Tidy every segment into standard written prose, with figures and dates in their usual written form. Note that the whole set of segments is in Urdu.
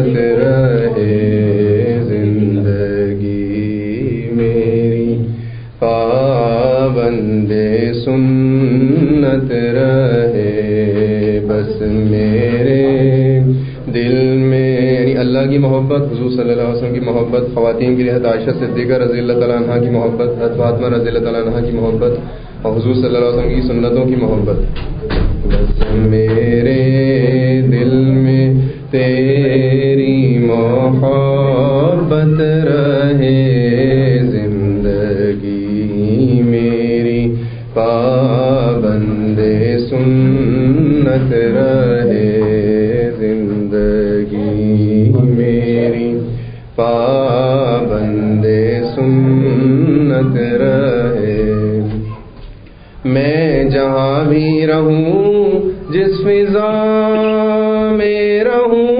سلامت رہے زندگی میری، پابند سنت رہے بس میرے دل میں۔ اللہ کی محبت، حضور صلی اللہ علیہ وسلم کی محبت، خواتین کی حضرت عائشہ صدیقہ رضی اللہ تعالیٰ عنہ کی محبت، حضرت فاطمہ رضی اللہ تعالیٰ عنہ کی محبت، اور حضور صلی اللہ علیہ وسلم کی سنتوں کی محبت۔ بس میرے دل میں تیری محبت رہے زندگی میری، پابند سنت رہے زندگی میری، پابند سنت رہے۔ میں جہاں بھی رہوں، جس فضا میں رہوں،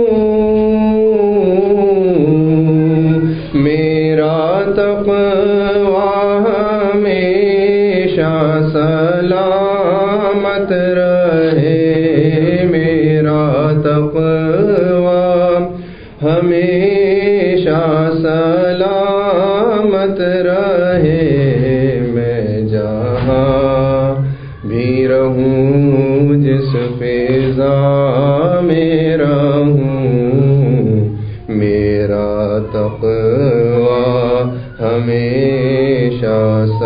میرا تقویٰ ہمیشہ سلامت رہے، میرا تقویٰ ہمیشہ سلامت رہے۔ میں جہاں بھی رہوں، جس فضا میں رہوں، میرا تقویٰ ہمیشہ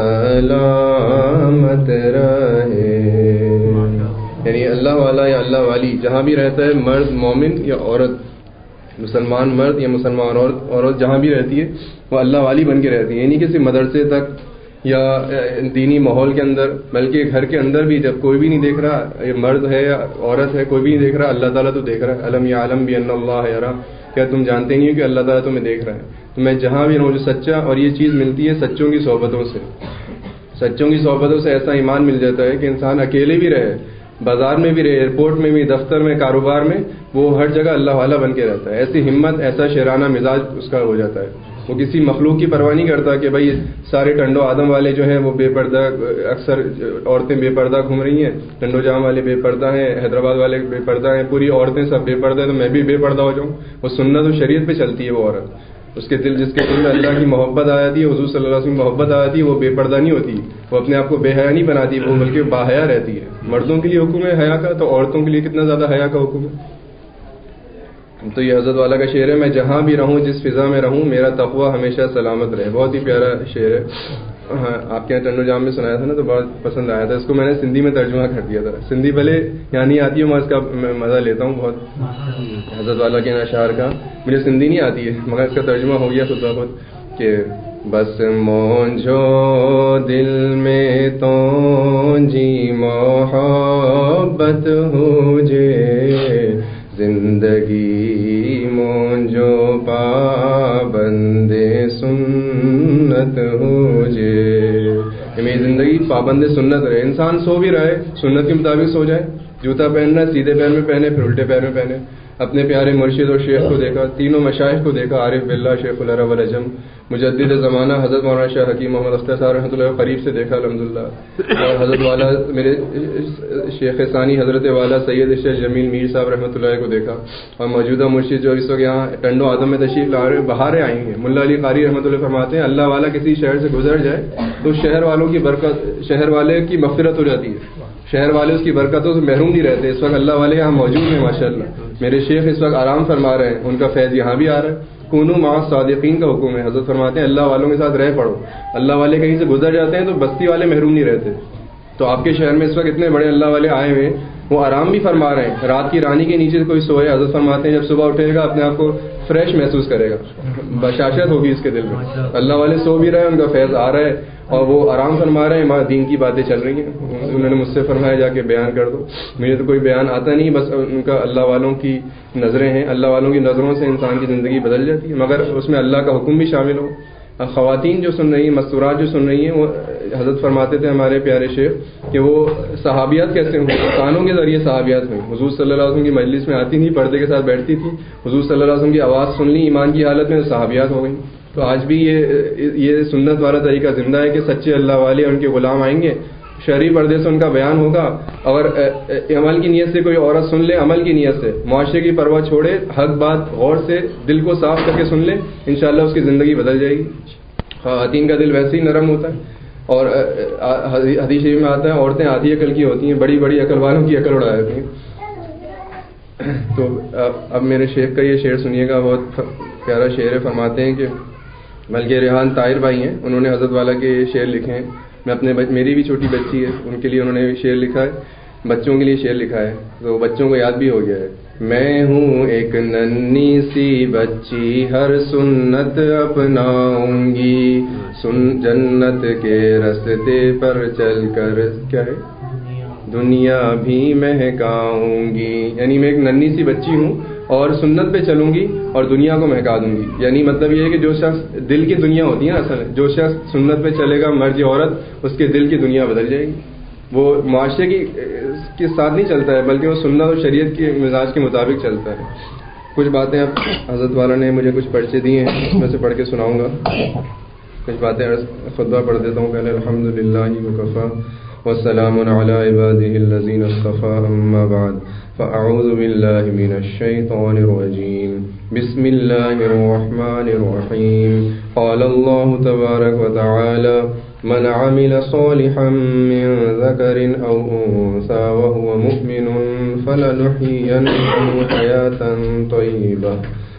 سلامت رہے۔ یعنی اللہ والا یا اللہ والی جہاں بھی رہتا ہے، مرد مومن یا عورت، مسلمان مرد یا مسلمان عورت جہاں بھی رہتی ہے وہ اللہ والی بن کے رہتی ہے۔ یعنی کسی مدرسے تک یا دینی ماحول کے اندر، بلکہ گھر کے اندر بھی جب کوئی بھی نہیں دیکھ رہا، یہ مرد ہے یا عورت ہے، کوئی بھی نہیں دیکھ رہا، اللہ تعالیٰ تو دیکھ رہا ہے۔ الم یعلم بان اللہ یرا، کیا تم جانتے نہیں ہو کہ اللہ تعالیٰ تمہیں دیکھ رہا ہے؟ تو میں جہاں بھی رہوں، جو سچا، اور یہ چیز ملتی ہے سچوں کی صحبتوں سے، سچوں کی صحبتوں سے ایسا ایمان مل جاتا ہے کہ انسان اکیلے بھی رہے، بازار میں بھی رہے، ایئرپورٹ میں بھی، دفتر میں، کاروبار میں، وہ ہر جگہ اللہ والا بن کے رہتا ہے۔ ایسی ہمت، ایسا شیرانہ مزاج اس کا ہو جاتا ہے، وہ کسی مخلوق کی پرواہ نہیں کرتا کہ بھائی سارے ٹنڈو آدم والے جو ہیں وہ بے پردہ، اکثر عورتیں بے پردہ گھوم رہی ہیں، ٹنڈو جام والے بے پردہ ہیں، حیدرآباد والے بے پردہ ہیں، پوری عورتیں سب بے پردہ ہیں تو میں بھی بے پردہ ہو جاؤں۔ وہ سنت و شریعت پہ چلتی ہے وہ عورت، اس کے دل، جس کے دل میں اللہ کی محبت آ جاتی ہے، حضور صلی اللہ علیہ وسلم کی محبت آ جاتی ہے، وہ بے پردہ نہیں ہوتی، وہ اپنے آپ کو بے حیا نہیں بناتی، وہ بلکہ باحیا رہتی ہے۔ مردوں کے لیے حکم ہے حیا کا، تو عورتوں کے لیے کتنا زیادہ حیا کا حکم ہے۔ تو یہ حضرت والا کا شعر ہے، میں جہاں بھی رہوں، جس فضا میں رہوں، میرا تقویٰ ہمیشہ سلامت رہے۔ بہت ہی پیارا شعر ہے، ہاں آپ کے یہاں ٹنڈو جام میں سنایا تھا نا، تو بہت پسند آیا تھا۔ اس کو میں نے سندھی میں ترجمہ کر دیا تھا، سندھی بھلے یہاں نہیں آتی ہے، میں اس کا مزہ لیتا ہوں بہت، حضرت والا کے اشعار کا۔ مجھے سندھی نہیں آتی ہے مگر اس کا ترجمہ ہو گیا خود بخود کہ بس مونجھو دل میں تو جی محبت ہو جے، زندگی مونجو پابند سنت ہو جے، میری زندگی پابند سنت رہے۔ انسان سو بھی رہے، سنت کے مطابق سو جائے، جوتا پہننا ہے سیدھے پیر میں پہنے، پھر الٹے پیر میں پہنے۔ اپنے پیارے مرشد اور شیخ کو دیکھا، تینوں مشائخ کو دیکھا، عارف باللہ، شیخ العرب والعجم، مجدد زمانہ حضرت مولانا شاہ حکیم محمد اختر صاحب رحمۃ اللہ قریب سے دیکھا الحمدللہ، اور حضرت والا میرے شیخ ثانی حضرت والا سید اشرف جمیل میر صاحب رحمۃ اللہ کو دیکھا، اور موجودہ مرشد جو اس وقت یہاں ٹنڈو آدم میں تشریف لا رہے، بہاریں آئی ہیں۔ ملا علی قاری رحمۃ اللہ فرماتے ہیں اللہ والا کسی شہر سے گزر جائے تو شہر والوں کی برکت، شہر والے کی مغفرت ہو جاتی ہے، شہر والے اس کی برکتوں سے محروم نہیں رہتے۔ اس وقت اللہ والے یہاں موجود ہیں ماشاءاللہ، میرے شیخ اس وقت آرام فرما رہے ہیں، ان کا فیض یہاں بھی آ رہا ہے۔ کونو مع الصادقین کا حکم ہے، حضرت فرماتے ہیں اللہ والوں کے ساتھ رہ پڑو۔ اللہ والے کہیں سے گزر جاتے ہیں تو بستی والے محروم نہیں رہتے۔ تو آپ کے شہر میں اس وقت اتنے بڑے اللہ والے آئے ہوئے، وہ آرام بھی فرما رہے ہیں، رات کی رانی کے نیچے کوئی سوئے، حضرت فرماتے ہیں جب صبح اٹھے گا اپنے آپ کو فریش محسوس کرے گا، بشاشت ہوگی اس کے دل میں۔ اللہ والے سو بھی رہے ہیں، ان کا فیض آ رہا ہے اور وہ آرام فرما رہے ہیں، وہاں دین کی باتیں چل رہی ہیں۔ انہوں نے مجھ سے فرمایا جا کے بیان کر دو، مجھے تو کوئی بیان آتا نہیں، بس ان کا اللہ والوں کی نظریں ہیں، اللہ والوں کی نظروں سے انسان کی زندگی بدل جاتی ہے، مگر اس میں اللہ کا حکم بھی شامل ہو۔ خواتین جو سن رہی ہیں، مستورات جو سن رہی ہیں، وہ حضرت فرماتے تھے ہمارے پیارے شیخ کہ وہ صحابیات کیسے ہوں، کانوں کے ذریعے صحابیات ہوئیں۔ حضور صلی اللہ علیہ وسلم کی مجلس میں آتی نہیں، پردے کے ساتھ بیٹھتی تھی، حضور صلی اللہ علیہ وسلم کی آواز سن لی ایمان کی حالت میں، صحابیات ہو گئیں۔ تو آج بھی یہ سنت والا طریقہ زندہ ہے کہ سچے اللہ والے ان کے غلام آئیں گے، شرعی پردے سے ان کا بیان ہوگا، اور عمل کی نیت سے کوئی عورت سن لے، عمل کی نیت سے، معاشرے کی پرواہ چھوڑے، حق بات غور سے دل کو صاف کر کے سن لے، انشاءاللہ اس کی زندگی بدل جائے گی۔ خواتین کا دل ویسے ہی نرم ہوتا ہے، اور حدیث شریف میں آتا ہے عورتیں آدھی عقل کی ہوتی ہیں، بڑی بڑی عقل والوں کی عقل اڑا دیتی ہیں۔ تو اب میرے شیخ کا یہ شعر سنیے گا، بہت پیارا شعر ہے۔ فرماتے ہیں کہ ملکہ ریحان طاہر بھائی ہیں، انہوں نے حضرت والا کے یہ شعر لکھے ہیں۔ میں میری بھی چھوٹی بچی ہے، ان کے لیے انہوں نے شعر لکھا ہے، بچوں کے لیے شعر لکھا ہے، تو بچوں کو یاد بھی ہو گیا ہے۔ میں ہوں ایک ننھی سی بچی، ہر سنت اپناؤں گی، جنت کے راستے پر چل کر کیا ہے دنیا بھی مہکاؤں گی۔ یعنی میں ایک ننھی سی بچی ہوں اور سنت پہ چلوں گی اور دنیا کو مہکا دوں گی۔ یعنی مطلب یہ ہے کہ جو شخص دل کی دنیا ہوتی ہے نا، اصل جو شخص سنت پہ چلے گا، مرد یا عورت، اس کے دل کی دنیا بدل جائے گی۔ وہ معاشرے کے ساتھ نہیں چلتا ہے، بلکہ وہ سنت اور شریعت کے مزاج کے مطابق چلتا ہے۔ کچھ باتیں اب حضرت والا نے مجھے کچھ پرچے دیے ہیں، اس میں سے پڑھ کے سناؤں گا۔ کچھ باتیں خطبہ پڑھ دیتا ہوں پہلے۔ الحمدللہ وکفی والسلام علی عباده الذین اصطفی، اما بعد فاعوذ باللہ من الشیطان الرجیم، بسم اللہ الرحمن الرحیم۔ قال اللہ تبارک وتعالی من عمل صالحا من ذکر او انثى وهو مؤمن فلنحيينه حیاة طیبہ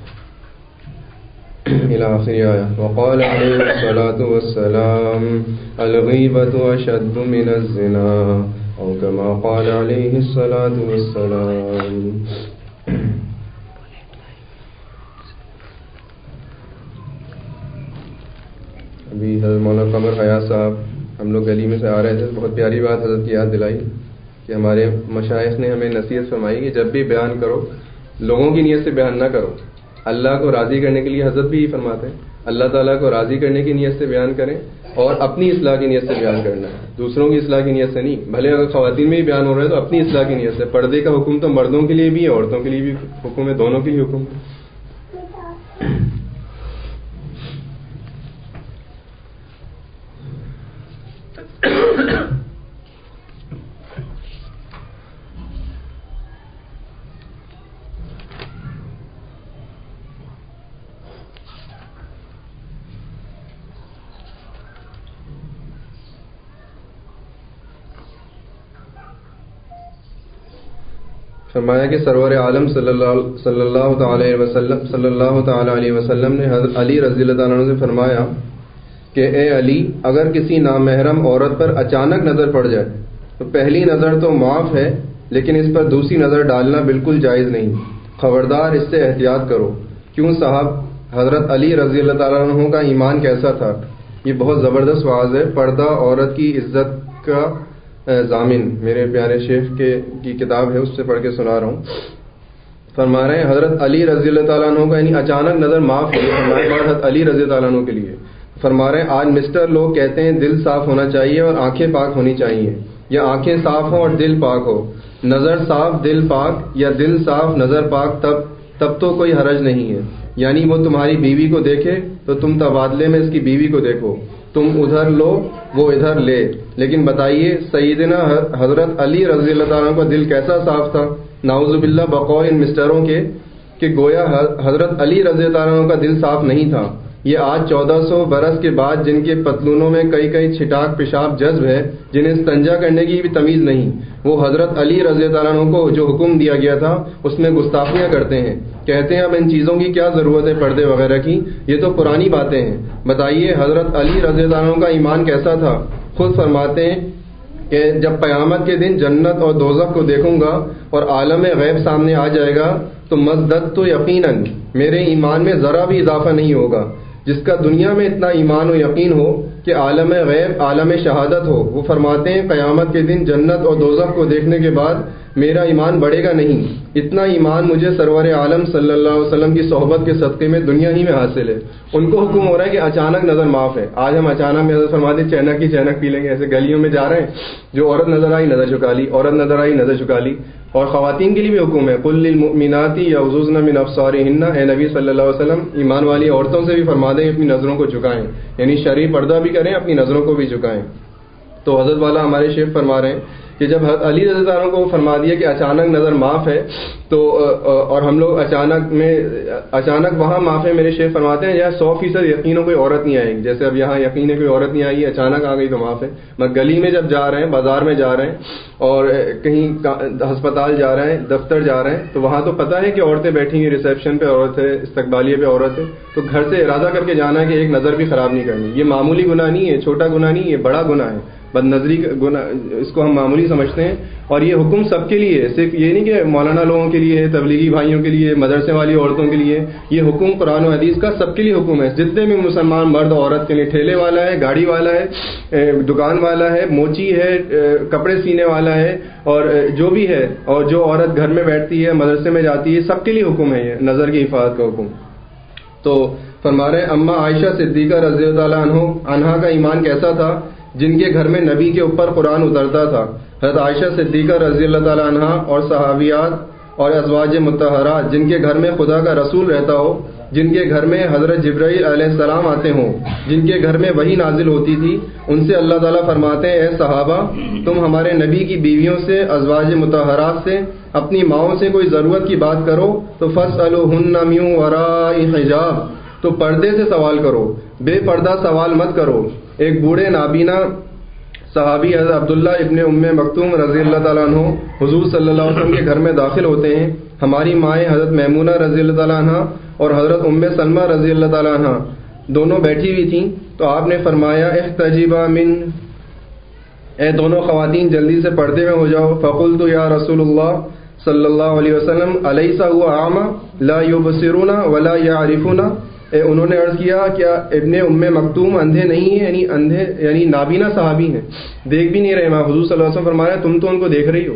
إلى آخر آية۔ وقال عليه الصلاة والسلام الغيبة أشد من الزنا، أو كما قال عليه الصلاة والسلام۔ ابھی حضرت مولانا قمر حیات صاحب ہم لوگ گلی میں سے آ رہے تھے، بہت پیاری بات حضرت کی یاد دلائی کہ ہمارے مشائخ نے ہمیں نصیحت فرمائی کہ جب بھی بیان کرو لوگوں کی نیت سے بیان نہ کرو، اللہ کو راضی کرنے کے لیے حضرت بھی فرماتے ہیں اللہ تعالیٰ کو راضی کرنے کی نیت سے بیان کریں، اور اپنی اصلاح کی نیت سے بیان کرنا ہے، دوسروں کی اصلاح کی نیت سے نہیں۔ بھلے اگر خواتین میں بھی بیان ہو رہا ہے تو اپنی اصلاح کی نیت سے۔ پردے کا حکم تو مردوں کے لیے بھی ہے، عورتوں کے لیے بھی حکم ہے، دونوں کے لیے حکم ہے۔ فرمایا کہ سرور عالم صلی اللہ تعالی علیہ وسلم نے حضرت علی رضی اللہ تعالیٰ عنہ سے فرمایا کہ اے علی، اگر کسی نامحرم عورت پر اچانک نظر پڑ جائے تو پہلی نظر تو معاف ہے، لیکن اس پر دوسری نظر ڈالنا بالکل جائز نہیں، خبردار اس سے احتیاط کرو۔ کیوں صاحب، حضرت علی رضی اللہ تعالیٰ عنہ کا ایمان کیسا تھا؟ یہ بہت زبردست واضح ہے، پردہ عورت کی عزت کا ضامن، میرے پیارے شیخ کی کتاب ہے، اس سے پڑھ کے سنا رہا ہوں۔ فرما رہے ہیں حضرت علی رضی اللہ تعالیٰ عنہ کا، یعنی اچانک نظر معاف ہے، حضرت علی رضی اللہ عنہ کے لیے فرما رہے ہیں آج مسٹر لوگ کہتے ہیں دل صاف ہونا چاہیے اور آنکھیں پاک ہونی چاہیے، یا آنکھیں صاف ہوں اور دل پاک ہو، نظر صاف دل پاک، یا دل صاف نظر پاک، تب تو کوئی حرج نہیں ہے۔ یعنی وہ تمہاری بیوی کو دیکھے تو تم تبادلے میں اس کی بیوی کو دیکھو، تم ادھر لو وہ ادھر لے۔ لیکن بتائیے سیدنا حضرت علی رضی اللہ تعالیٰ کا دل کیسا صاف تھا، نعوذ باللہ بقول ان مسٹروں کے، کہ گویا حضرت علی رضی اللہ عنہ کا دل صاف نہیں تھا۔ یہ آج 1400 برس کے بعد جن کے پتلونوں میں کئی کئی چھٹاک پیشاب جذب ہے، جنہیں استنجا کرنے کی بھی تمیز نہیں، وہ حضرت علی رضی اللہ عنہ کو جو حکم دیا گیا تھا اس میں گستاخیاں کرتے ہیں، کہتے ہیں اب ان چیزوں کی کیا ضرورت ہے پردے وغیرہ کی، یہ تو پرانی باتیں ہیں۔ بتائیے حضرت علی رضی اللہ عنہ کا ایمان کیسا تھا؟ خود فرماتے ہیں کہ جب قیامت کے دن جنت اور دوزخ کو دیکھوں گا اور عالم غیب سامنے آ جائے گا تو مزدد تو یقیناً میرے ایمان میں ذرا بھی اضافہ نہیں ہوگا۔ جس کا دنیا میں اتنا ایمان و یقین ہو کہ عالم غیب عالم شہادت ہو، وہ فرماتے ہیں قیامت کے دن جنت اور دوزخ کو دیکھنے کے بعد میرا ایمان بڑھے گا نہیں۔ اتنا ایمان مجھے سرور عالم صلی اللہ علیہ وسلم کی صحبت کے صدقے میں دنیا ہی میں حاصل ہے۔ ان کو حکم ہو رہا ہے کہ اچانک نظر معاف ہے۔ آج ہم اچانک میں حضرت فرماتے چینک پی لیں گے، ایسے گلیوں میں جا رہے ہیں، جو عورت نظر آئی نظر جھکا لی، عورت نظر آئی نظر جھکا لی۔ اور خواتین کے لیے بھی حکم ہے قل للمؤمنات یغضضن من ابصارهن، اے نبی صلی اللہ علیہ وسلم ایمان والی عورتوں سے بھی فرما دیں اپنی نظروں کو جھکائیں، یعنی شرعی پردہ بھی کریں، اپنی نظروں کو بھی جھکائیں۔ تو حضرت والا ہمارے شیخ فرما رہے ہیں کہ جب حضرت علی رضی اللہ عنہ کو فرما دیا کہ اچانک نظر معاف ہے تو اور ہم لوگ اچانک وہاں معاف ہے، میرے شیخ فرماتے ہیں یہاں 100% یقین ہو کوئی عورت نہیں آئے گی، جیسے اب یہاں یقین ہے کوئی عورت نہیں آئی، اچانک آ گئی تو معاف ہے. مگر گلی میں جب جا رہے ہیں، بازار میں جا رہے ہیں اور کہیں ہسپتال جا رہے ہیں، دفتر جا رہے ہیں، تو وہاں تو پتہ ہے کہ عورتیں بیٹھی ہیں، ریسیپشن پہ عورت ہے، استقبالیے پہ عورت ہے، تو گھر سے ارادہ کر کے جانا ہے کہ ایک نظر بھی خراب نہیں کرنی. یہ معمولی گناہ نہیں ہے، چھوٹا گناہ نہیں ہے، بڑا گناہ ہے. بد نظری گناہ اس کو ہم معمولی سمجھتے ہیں، اور یہ حکم سب کے لیے ہے، صرف یہ نہیں کہ مولانا لوگوں کے لیے ہے، تبلیغی بھائیوں کے لیے، مدرسے والی عورتوں کے لیے. یہ حکم قرآن و حدیث کا سب کے لیے حکم ہے. جتنے بھی مسلمان مرد عورت کے لیے، ٹھیلے والا ہے، گاڑی والا ہے، دکان والا ہے، موچی ہے، کپڑے سینے والا ہے، اور جو بھی ہے، اور جو عورت گھر میں بیٹھتی ہے، مدرسے میں جاتی ہے، سب کے لیے حکم ہے یہ نظر کی حفاظت کا حکم. تو فرما رہے ہیں اما عائشہ صدیقہ رضی اللہ عنہا کا ایمان کیسا تھا، جن کے گھر میں نبی کے اوپر قرآن اترتا تھا. حضرت عائشہ صدیقہ رضی اللہ تعالی عنہا اور صحابیات اور ازواج مطہرات جن کے گھر میں خدا کا رسول رہتا ہو، جن کے گھر میں حضرت جبرائیل علیہ السلام آتے ہوں، جن کے گھر میں وحی نازل ہوتی تھی، ان سے اللہ تعالیٰ فرماتے ہیں اے صحابہ تم ہمارے نبی کی بیویوں سے، ازواج مطہرات سے، اپنی ماؤں سے کوئی ضرورت کی بات کرو تو فاسألوہن من وراء حجاب، تو پردے سے سوال کرو، بے پردہ سوال مت کرو. ایک بوڑھے نابینا صحابی حضرت عبداللہ ابن ام مکتوم رضی اللہ تعالیٰ عنہ حضور صلی اللہ علیہ وسلم کے گھر میں داخل ہوتے ہیں. ہماری مائیں حضرت میمونہ رضی اللہ تعالیٰ عنہ اور حضرت ام سلمہ رضی اللہ تعالیٰ عنہ دونوں بیٹھی ہوئی تھیں. تو آپ نے فرمایا احتجبا من، اے دونوں خواتین جلدی سے پردے میں ہو جاؤ. فقلت یا رسول اللہ صلی اللہ علیہ وسلم الیس هو اعمی لا یبصرون ولا یعرفون، انہوں نے عرض کیا کیا ابن ام مکتوم اندھے نہیں ہیں، یعنی اندھے یعنی نابینا صحابی ہیں، دیکھ بھی نہیں رہے. میں حضور صلی اللہ علیہ وسلم فرمایا تم تو ان کو دیکھ رہی ہو.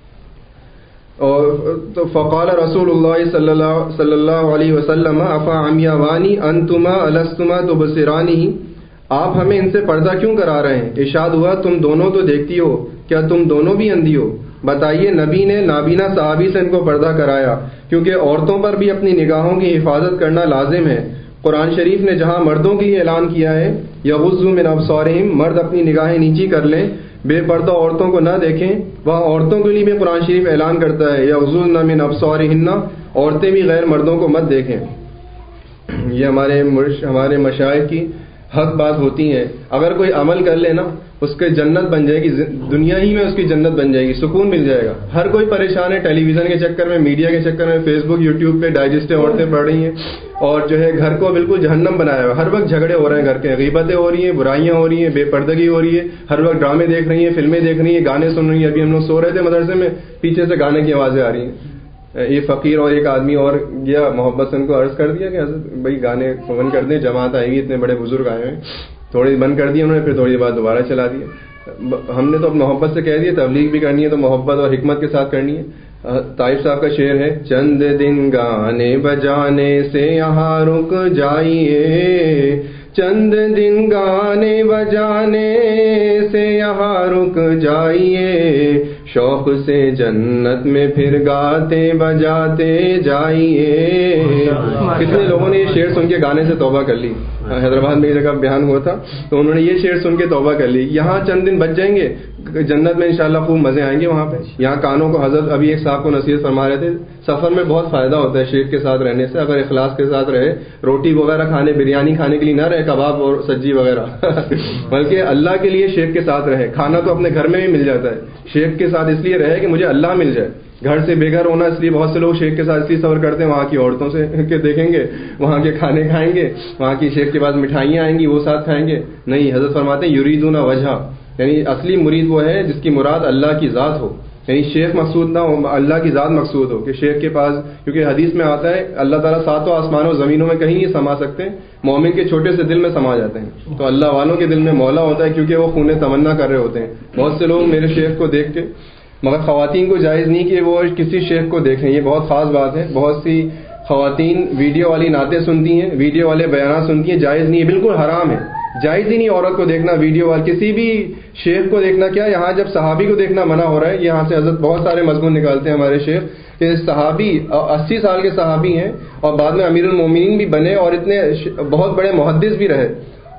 اور تو فقال رسول اللہ صلی اللہ علیہ وسلم افا عمیوانی انتما الستما تبصرانی، آپ ہمیں ان سے پردہ کیوں کرا رہے ہیں؟ ارشاد ہوا تم دونوں تو دیکھتی ہو، کیا تم دونوں بھی اندھی ہو؟ بتائیے نبی نے نابینا صحابی سے ان کو پردہ کرایا کیونکہ عورتوں پر بھی اپنی نگاہوں کی حفاظت کرنا لازم ہے. قرآن شریف نے جہاں مردوں کے لیے اعلان کیا ہے یغضوا من ابصارہم، مرد اپنی نگاہیں نیچی کر لیں، بے پردہ عورتوں کو نہ دیکھیں، وہاں عورتوں کے لیے بھی قرآن شریف اعلان کرتا ہے یغضضن من ابصارہن، عورتیں بھی غیر مردوں کو مت دیکھیں. یہ ہمارے مشائخ کی حق بات ہوتی ہیں. اگر کوئی عمل کر لے نا اس کے جنت بن جائے گی، دنیا ہی میں اس کی جنت بن جائے گی، سکون مل جائے گا. ہر کوئی پریشان ہے ٹیلی ویژن کے چکر میں، میڈیا کے چکر میں، فیس بک یوٹیوب پہ ڈائجسٹیں عورتیں پڑھ رہی ہیں اور جو ہے گھر کو بالکل جہنم بنایا ہوا. ہر وقت جھگڑے ہو رہے ہیں، گھر کے غیبتیں ہو رہی ہیں، برائیاں ہو رہی ہیں، بے پردگی ہو رہی ہے، ہر وقت ڈرامے دیکھ رہی ہیں، فلمیں دیکھ رہی ہیں، گانے سن رہی ہیں. ابھی ہم لوگ سو رہے تھے مدرسے میں، پیچھے سے گانے کی آوازیں آ رہی ہیں. یہ فقیر اور ایک آدمی اور گیا، محبت سے ان کو عرض کر دیا کہ حضرت بھائی گانے بند کر دیں، جماعت آئے گی، اتنے بڑے بزرگ آئے ہیں. تھوڑی بند کر دی انہوں نے، پھر تھوڑی بات دوبارہ چلا دی. ہم نے تو اب محبت سے کہہ دیا تبلیغ بھی کرنی ہے تو محبت اور حکمت کے ساتھ کرنی ہے. طائف صاحب کا شعر ہے چند دن گانے بجانے سے یہاں رک جائیے، چند دن گانے بجانے سے یہاں رک جائیے، شوق سے جنت میں پھر گاتے بجاتے جائیے. کتنے لوگوں نے یہ شعر سن کے گانے سے توبہ کر لی. حیدرآباد میں ایک جگہ بیان ہوا تھا تو انہوں نے یہ شعر سن کے توبہ کر لی. یہاں چند دن بچ جائیں گے، جنت میں انشاءاللہ خوب مزے آئیں گے وہاں پہ. یہاں کانوں کو حضرت ابھی ایک صاحب کو نصیحت فرما رہے تھے، سفر میں بہت فائدہ ہوتا ہے شیخ کے ساتھ رہنے سے. اگر اخلاص کے ساتھ رہے، روٹی وغیرہ کھانے، بریانی کھانے کے لیے نہ رہے، کباب اور سبزی وغیرہ بلکہ اللہ کے لیے شیخ کے ساتھ رہے. کھانا تو اپنے گھر میں بھی مل جاتا ہے، شیخ کے ساتھ اس لیے رہے کہ مجھے اللہ مل جائے. گھر سے بے گھر ہونا، اس لیے بہت سے لوگ شیخ کے ساتھ اس لیے سفر کرتے ہیں، وہاں کی عورتوں سے کے دیکھیں گے، وہاں کے کھانے کھائیں گے، وہاں کی شیخ کے پاس مٹھائیاں آئیں گی وہ ساتھ کھائیں گے. نہیں، حضرت فرماتے ہیں یریدون وجہ، یعنی اصلی مرید وہ ہے جس کی مراد اللہ کی ذات ہو، یعنی شیخ مقصود نہ ہو، اللہ کی ذات مقصود ہو. کہ شیخ کے پاس، کیونکہ حدیث میں آتا ہے اللہ تعالیٰ ساتوں آسمانوں و زمینوں میں کہیں نہیں سما سکتے، مومن کے چھوٹے سے دل میں سما جاتے ہیں. تو اللہ والوں کے دل میں مولا ہوتا ہے کیونکہ وہ خون تمنا کر رہے ہوتے ہیں. بہت سے لوگ میرے شیخ کو دیکھ کے، مگر خواتین کو جائز نہیں کہ وہ کسی شیخ کو دیکھیں، یہ بہت خاص بات ہے. بہت سی خواتین ویڈیو والی نعتیں سنتی ہیں، ویڈیو والے بیانات سنتی ہیں، جائز نہیں ہے، بالکل حرام ہے. جائز ہی نہیں عورت کو دیکھنا، ویڈیو والے کسی بھی شیخ کو دیکھنا. کیا یہاں جب صحابی کو دیکھنا منع ہو رہا ہے، یہاں سے حضرت بہت سارے مضمون نکالتے ہیں ہمارے شیخ کہ صحابی 80 سال کے صحابی ہیں اور بعد میں امیر المومنین بھی بنے اور اتنے بہت بڑے محدث بھی رہے،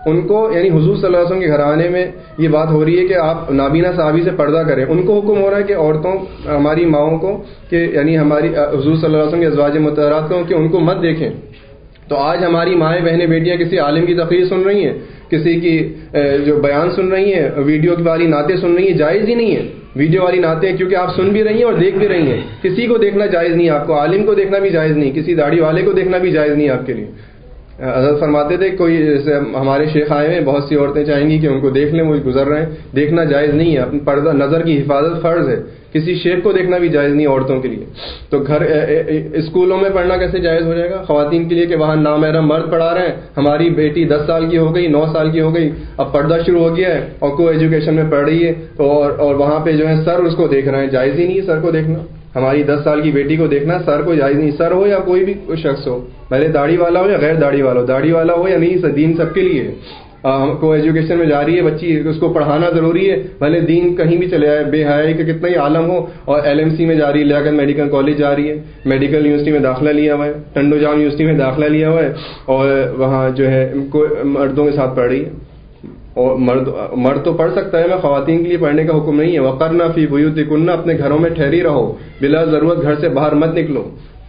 ان کو یعنی حضور صلی اللہ علیہ وسلم کے گھرانے میں یہ بات ہو رہی ہے کہ آپ نابینا صحابی سے پردہ کریں. ان کو حکم ہو رہا ہے کہ عورتوں ہماری ماؤں کو کہ یعنی ہماری حضور صلی اللہ علیہ وسلم کے ازواج مطہرات کو کہ ان کو مت دیکھیں. تو آج ہماری مائیں بہنیں بیٹیاں کسی عالم کی تقریر سن رہی ہیں, کسی کی جو بیان سن رہی ہیں, ویڈیو والی نعتیں سن رہی ہیں. جائز ہی نہیں ہے ویڈیو والی نعتیں, کیونکہ آپ سن بھی رہی ہیں اور دیکھ بھی رہی ہیں. کسی کو دیکھنا جائز نہیں, آپ کو عالم کو دیکھنا بھی جائز نہیں, کسی داڑھی والے کو دیکھنا بھی جائز نہیں آپ کے لیے. حضرت فرماتے تھے کوئی جیسے ہمارے شیخ آئے ہیں, بہت سی عورتیں چاہیں گی کہ ان کو دیکھ لیں, وہ گزر رہے ہیں. دیکھنا جائز نہیں ہے, اپنی پردہ نظر کی حفاظت فرض ہے. کسی شیخ کو دیکھنا بھی جائز نہیں عورتوں کے لیے. تو گھر اسکولوں میں پڑھنا کیسے جائز ہو جائے گا خواتین کے لیے کہ وہاں نامحرم مرد پڑھا رہے ہیں. ہماری بیٹی 10 سال کی ہو گئی, 9 سال کی ہو گئی, اب پردہ شروع ہو گیا ہے اور کو ایجوکیشن میں پڑھ رہی ہے, تو اور وہاں پہ جو ہے سر اس کو دیکھ رہے ہیں. جائز ہی نہیں ہے سر کو دیکھنا. ہماری 10 سال کی بیٹی کو دیکھنا سر کو جائز نہیں. سر ہو یا کوئی بھی شخص ہو, پہلے داڑھی والا ہو یا غیر داڑھی والا ہو, داڑھی والا ہو یا نہیں, دین سب کے لیے ہے. کو ایجوکیشن میں جا رہی ہے بچی, اس کو پڑھانا ضروری ہے, بھلے دین کہیں بھی چلے آئے, بے حیائی کا کتنا ہی عالم ہو. اور LMC میں جا رہی ہے, لیاقت میڈیکل کالج جا رہی ہے, میڈیکل یونیورسٹی میں داخلہ لیا ہوا ہے, ٹنڈو جام یونیورسٹی میں داخلہ لیا ہوا ہے, اور وہاں جو ہے مردوں کے ساتھ پڑھ رہی ہے. اور مرد تو پڑھ سکتا ہے, میں خواتین کے لیے پڑھنے کا حکم نہیں ہے. وقرنا فی بیوتکن, اپنے گھروں میں ٹھہری رہو, بلا ضرورت گھر سے باہر مت نکلو.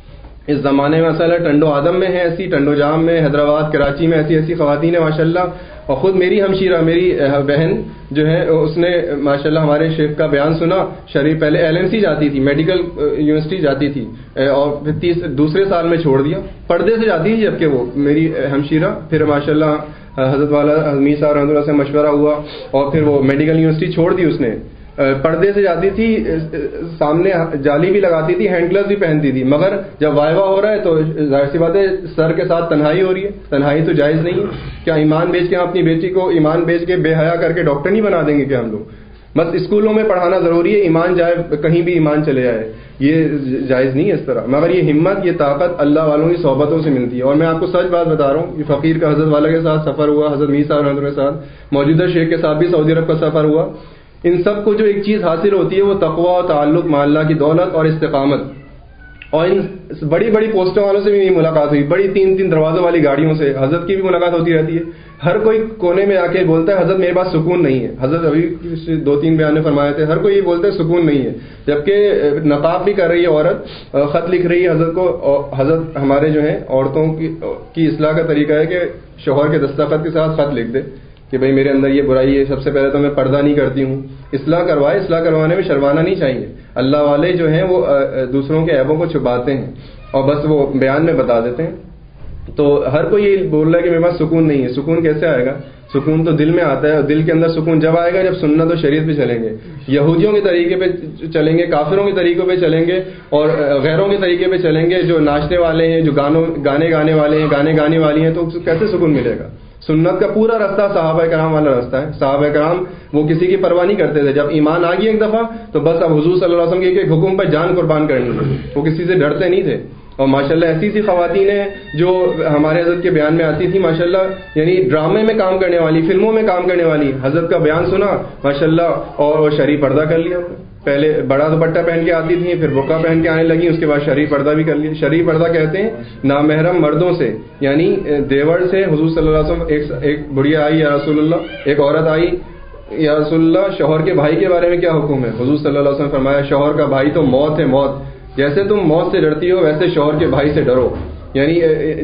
اس زمانے میں مسئلہ ٹنڈو آدم میں ہے ایسی, ٹنڈو جام میں, حیدرآباد, کراچی میں ایسی خواتین ہیں ماشاءاللہ. اور خود میری ہمشیرہ, میری بہن جو ہے, اس نے ماشاءاللہ ہمارے شیخ کا بیان سنا. شریف پہلے LMC جاتی تھی, میڈیکل یونیورسٹی جاتی تھی, اور پھر دوسرے سال میں چھوڑ دیا. پردے سے جاتی تھی جبکہ وہ میری ہمشیرہ. پھر ماشاءاللہ حضرت والا حضمی صاحب رحمۃ اللہ سے مشورہ ہوا, اور پھر وہ میڈیکل یونیورسٹی چھوڑ دی اس نے. پردے سے جاتی تھی, سامنے جالی بھی لگاتی تھی, ہینڈ گلوز بھی پہنتی تھی. مگر جب وائوا ہو رہا ہے تو ظاہر سی بات ہے سر کے ساتھ تنہائی ہو رہی ہے. تنہائی تو جائز نہیں ہے. کیا ایمان بیچ کے اپنی بیٹی کو ایمان بیچ کے بے حیا کر کے ڈاکٹر نہیں بنا دیں گے کیا ہم لوگ؟ بس اسکولوں میں پڑھانا ضروری ہے, ایمان جائے کہیں بھی ایمان چلے آئے, یہ جائز نہیں ہے اس طرح. مگر یہ ہمت, یہ طاقت اللہ والوں کی صحبتوں سے ملتی ہے. اور میں آپ کو سچ بات بتا رہا ہوں, یہ فقیر کا حضرت والا کے ساتھ سفر ہوا, حضرت میر صاحب رحمۃ اللہ کے ساتھ, موجودہ شیخ کے ساتھ بھی سعودی عرب کا سفر ہوا. ان سب کو جو ایک چیز حاصل ہوتی ہے وہ تقویٰ اور تعلق مع اللہ کی دولت اور استقامت. اور ان بڑی بڑی پوسٹوں والوں سے بھی ملاقات ہوئی, بڑی 3 دروازوں والی گاڑیوں سے حضرت کی بھی ملاقات ہوتی رہتی ہے. ہر کوئی کونے میں آ کے بولتا ہے حضرت میرے پاس سکون نہیں ہے. حضرت ابھی 2-3 بیان فرمائے تھے, ہر کوئی یہ بولتا ہے سکون نہیں ہے, جبکہ نقاب بھی کر رہی ہے عورت, خط لکھ رہی ہے حضرت کو. حضرت ہمارے جو ہیں عورتوں کی اصلاح کا طریقہ ہے کہ شوہر کے دستخط کے ساتھ خط لکھ دے کہ بھئی میرے اندر یہ برائی ہے, سب سے پہلے تو میں پردہ نہیں کرتی ہوں. اصلاح کروائے, اصلاح کروانے میں شرمانا نہیں چاہیے. اللہ والے جو ہیں وہ دوسروں کے عیبوں کو چھپاتے ہیں اور بس وہ بیان میں بتا دیتے ہیں. تو ہر کوئی یہ بول رہا ہے کہ میرے پاس سکون نہیں ہے. سکون کیسے آئے گا؟ سکون تو دل میں آتا ہے, اور دل کے اندر سکون جب آئے گا جب سنت و شریعت پہ چلیں گے. یہودیوں کے طریقے پہ چلیں گے, کافروں کے طریقوں پہ چلیں گے, اور غیروں کے طریقے پہ چلیں گے, جو ناچنے والے ہیں, جو گانے گانے والے ہیں, گانے گانے والی ہیں, تو کیسے سکون ملے گا؟ سنت کا پورا راستہ صحابہ کرام والا راستہ ہے. صحابہ کرام وہ کسی کی پرواہ نہیں کرتے تھے. جب ایمان آ گیا ایک دفعہ تو بس اب حضور صلی اللہ علیہ وسلم کے ایک حکم پر جان قربان کرنی ہے. وہ کسی سے ڈرتے نہیں تھے. اور ماشاءاللہ ایسی خواتین ہیں جو ہمارے حضرت کے بیان میں آتی تھی ماشاءاللہ, یعنی ڈرامے میں کام کرنے والی, فلموں میں کام کرنے والی. حضرت کا بیان سنا ماشاءاللہ, اور شرعی پردہ کر لیا. پہلے بڑا دوپٹہ پہن کے آتی تھیں, پھر برقع پہن کے آنے لگی, اس کے بعد شرعی پردہ بھی کر لیا. شرعی پردہ کہتے ہیں نامحرم مردوں سے, یعنی دیور سے. حضور صلی اللہ علیہ وسلم ایک بڑھیا آئی, یا رسول اللہ, ایک عورت آئی, یا رسول اللہ شوہر کے بھائی کے بارے میں کیا حکم ہے؟ حضور صلی اللہ علیہ وسلم فرمایا شوہر کا بھائی تو موت ہے, موت. جیسے تم موت سے ڈرتی ہو ویسے شوہر کے بھائی سے ڈرو. یعنی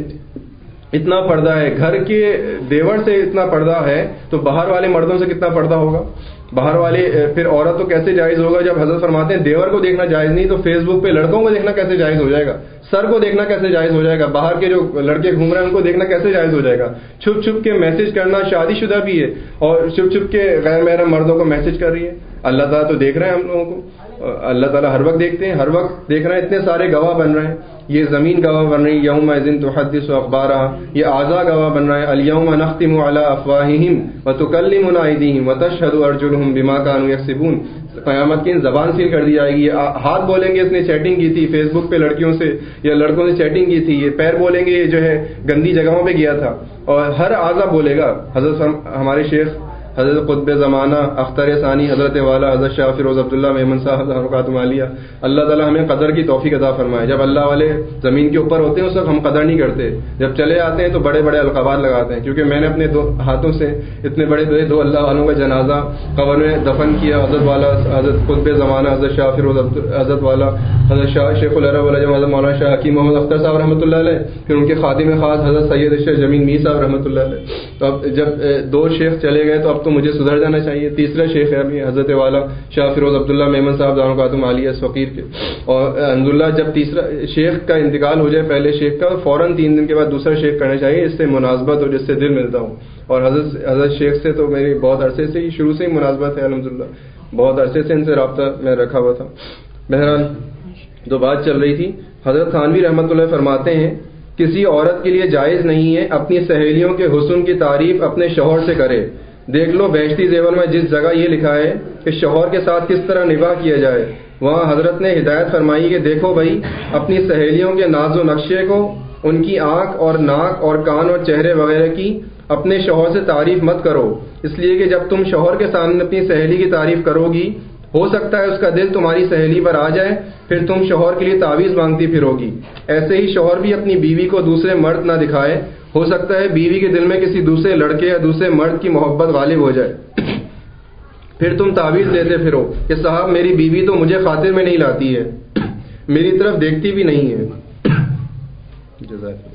اتنا پردہ ہے گھر کے دیور سے, اتنا پردہ ہے تو باہر والے مردوں سے کتنا پردہ ہوگا؟ باہر والے پھر عورت تو کیسے جائز ہوگا جب حضرت فرماتے ہیں دیور کو دیکھنا جائز نہیں, تو فیس بک پہ لڑکوں کو دیکھنا کیسے جائز ہو جائے گا؟ سر کو دیکھنا کیسے جائز ہو جائے گا؟ باہر کے جو لڑکے گھوم رہے ہیں ان کو دیکھنا کیسے جائز ہو جائے گا؟ چھپ چھپ کے میسج کرنا, شادی شدہ بھی ہے اور چھپ چھپ کے غیر محرم مردوں کو میسج کر رہی ہے. اللہ تعالیٰ تو دیکھ رہے ہیں ہم لوگوں کو, اللہ تعالیٰ ہر وقت دیکھتے ہیں, ہر وقت دیکھ رہے ہیں. اتنے سارے گواہ بن رہے ہیں, یہ زمین گواہ بن رہی ہے, یوم اذن تحدث اخبارها, یہ اعضاء گواہ بن رہا ہے, الیوم نختم علی افواہہم وتکلمنا ایدیہم وتشہد ارجلہم بما کانوا یکسبون. قیامت کی زبان سیل کر دی جائے گی. ہاتھ بولیں گے اس نے چیٹنگ کی تھی فیس بک پہ لڑکیوں سے یا لڑکوں سے چیٹنگ کی تھی, یہ پیر بولیں گے یہ جو ہے گندی جگہوں پہ گیا تھا, اور ہر اعضاء بولے گا. حضرت ہمارے شیخ حضرت قطب زمانہ اختر ثانی حضرت والا حضرت شاہ فیروز عبداللہ میمن صاحب حرکاتم عالیہ، اللہ تعالیٰ ہمیں قدر کی توفیق عطا فرمائے۔ جب اللہ والے زمین کے اوپر ہوتے ہیں اس وقت ہم قدر نہیں کرتے، جب چلے آتے ہیں تو بڑے بڑے القابات لگاتے ہیں، کیونکہ میں نے اپنے دو ہاتھوں سے اتنے بڑے دو اللہ والوں کا جنازہ قبر میں دفن کیا، حضرت والا حضرت قطب زمانہ حضرت شاہ فیروز حضرت والا حضرت شاہ شیخ العرب العجم حضرت مولانا شاہ حکیم محمد اختر صاحب رحمۃ اللہ علیہ، پھر ان کے خادم خاص حضرت سید شیخ جمیل میر صاحب رحمۃ اللہ علیہ۔ تو اب جب دو شیخ چلے گئے تو اب تو مجھے سدھر جانا چاہیے، تیسرا شیخ ہے ابھی حضرت والا شاہ فیروز عبداللہ میمن صاحب دارالقاتم عالیہ اس فقیر کے، اور الحمدللہ جب تیسرا شیخ کا انتقال ہو جائے پہلے شیخ کا، فوراً 3 دن کے بعد دوسرا شیخ کرنا چاہیے، اس سے مناسبت اور جس سے دل ملتا ہوں۔ اور حضرت شیخ سے تو میری بہت عرصے سے ہی شروع سے ہی مناسبت ہے، الحمدللہ بہت عرصے سے ان سے رابطہ میں رکھا ہوا تھا۔ بہرحال تو بات چل رہی تھی، حضرت تھانوی رحمۃ اللہ فرماتے ہیں کسی عورت کے لیے جائز نہیں ہے اپنی سہیلیوں کے حسن کی تعریف اپنے شوہر سے کرے۔ دیکھ لو بہشتی زیور میں جس جگہ یہ لکھا ہے کہ شوہر کے ساتھ کس طرح نباہ کیا جائے، وہاں حضرت نے ہدایت فرمائی کہ دیکھو بھائی اپنی سہیلیوں کے ناز و نقشے کو، ان کی آنکھ اور ناک اور کان اور چہرے وغیرہ کی اپنے شوہر سے تعریف مت کرو، اس لیے کہ جب تم شوہر کے سامنے اپنی سہیلی کی تعریف کرو گی ہو سکتا ہے اس کا دل تمہاری سہیلی پر آ جائے، پھر تم شوہر کے لیے تعویذ مانگتی پھرو گی۔ ایسے ہی شوہر بھی اپنی بیوی کو دوسرے مرد نہ دکھائے، ہو سکتا ہے بیوی کے دل میں کسی دوسرے لڑکے یا دوسرے مرد کی محبت غالب ہو جائے، پھر تم تعویذ لیتے پھرو کہ صاحب میری بیوی تو مجھے خاطر میں نہیں لاتی ہے، میری طرف دیکھتی بھی نہیں ہے۔ جزاک اللہ۔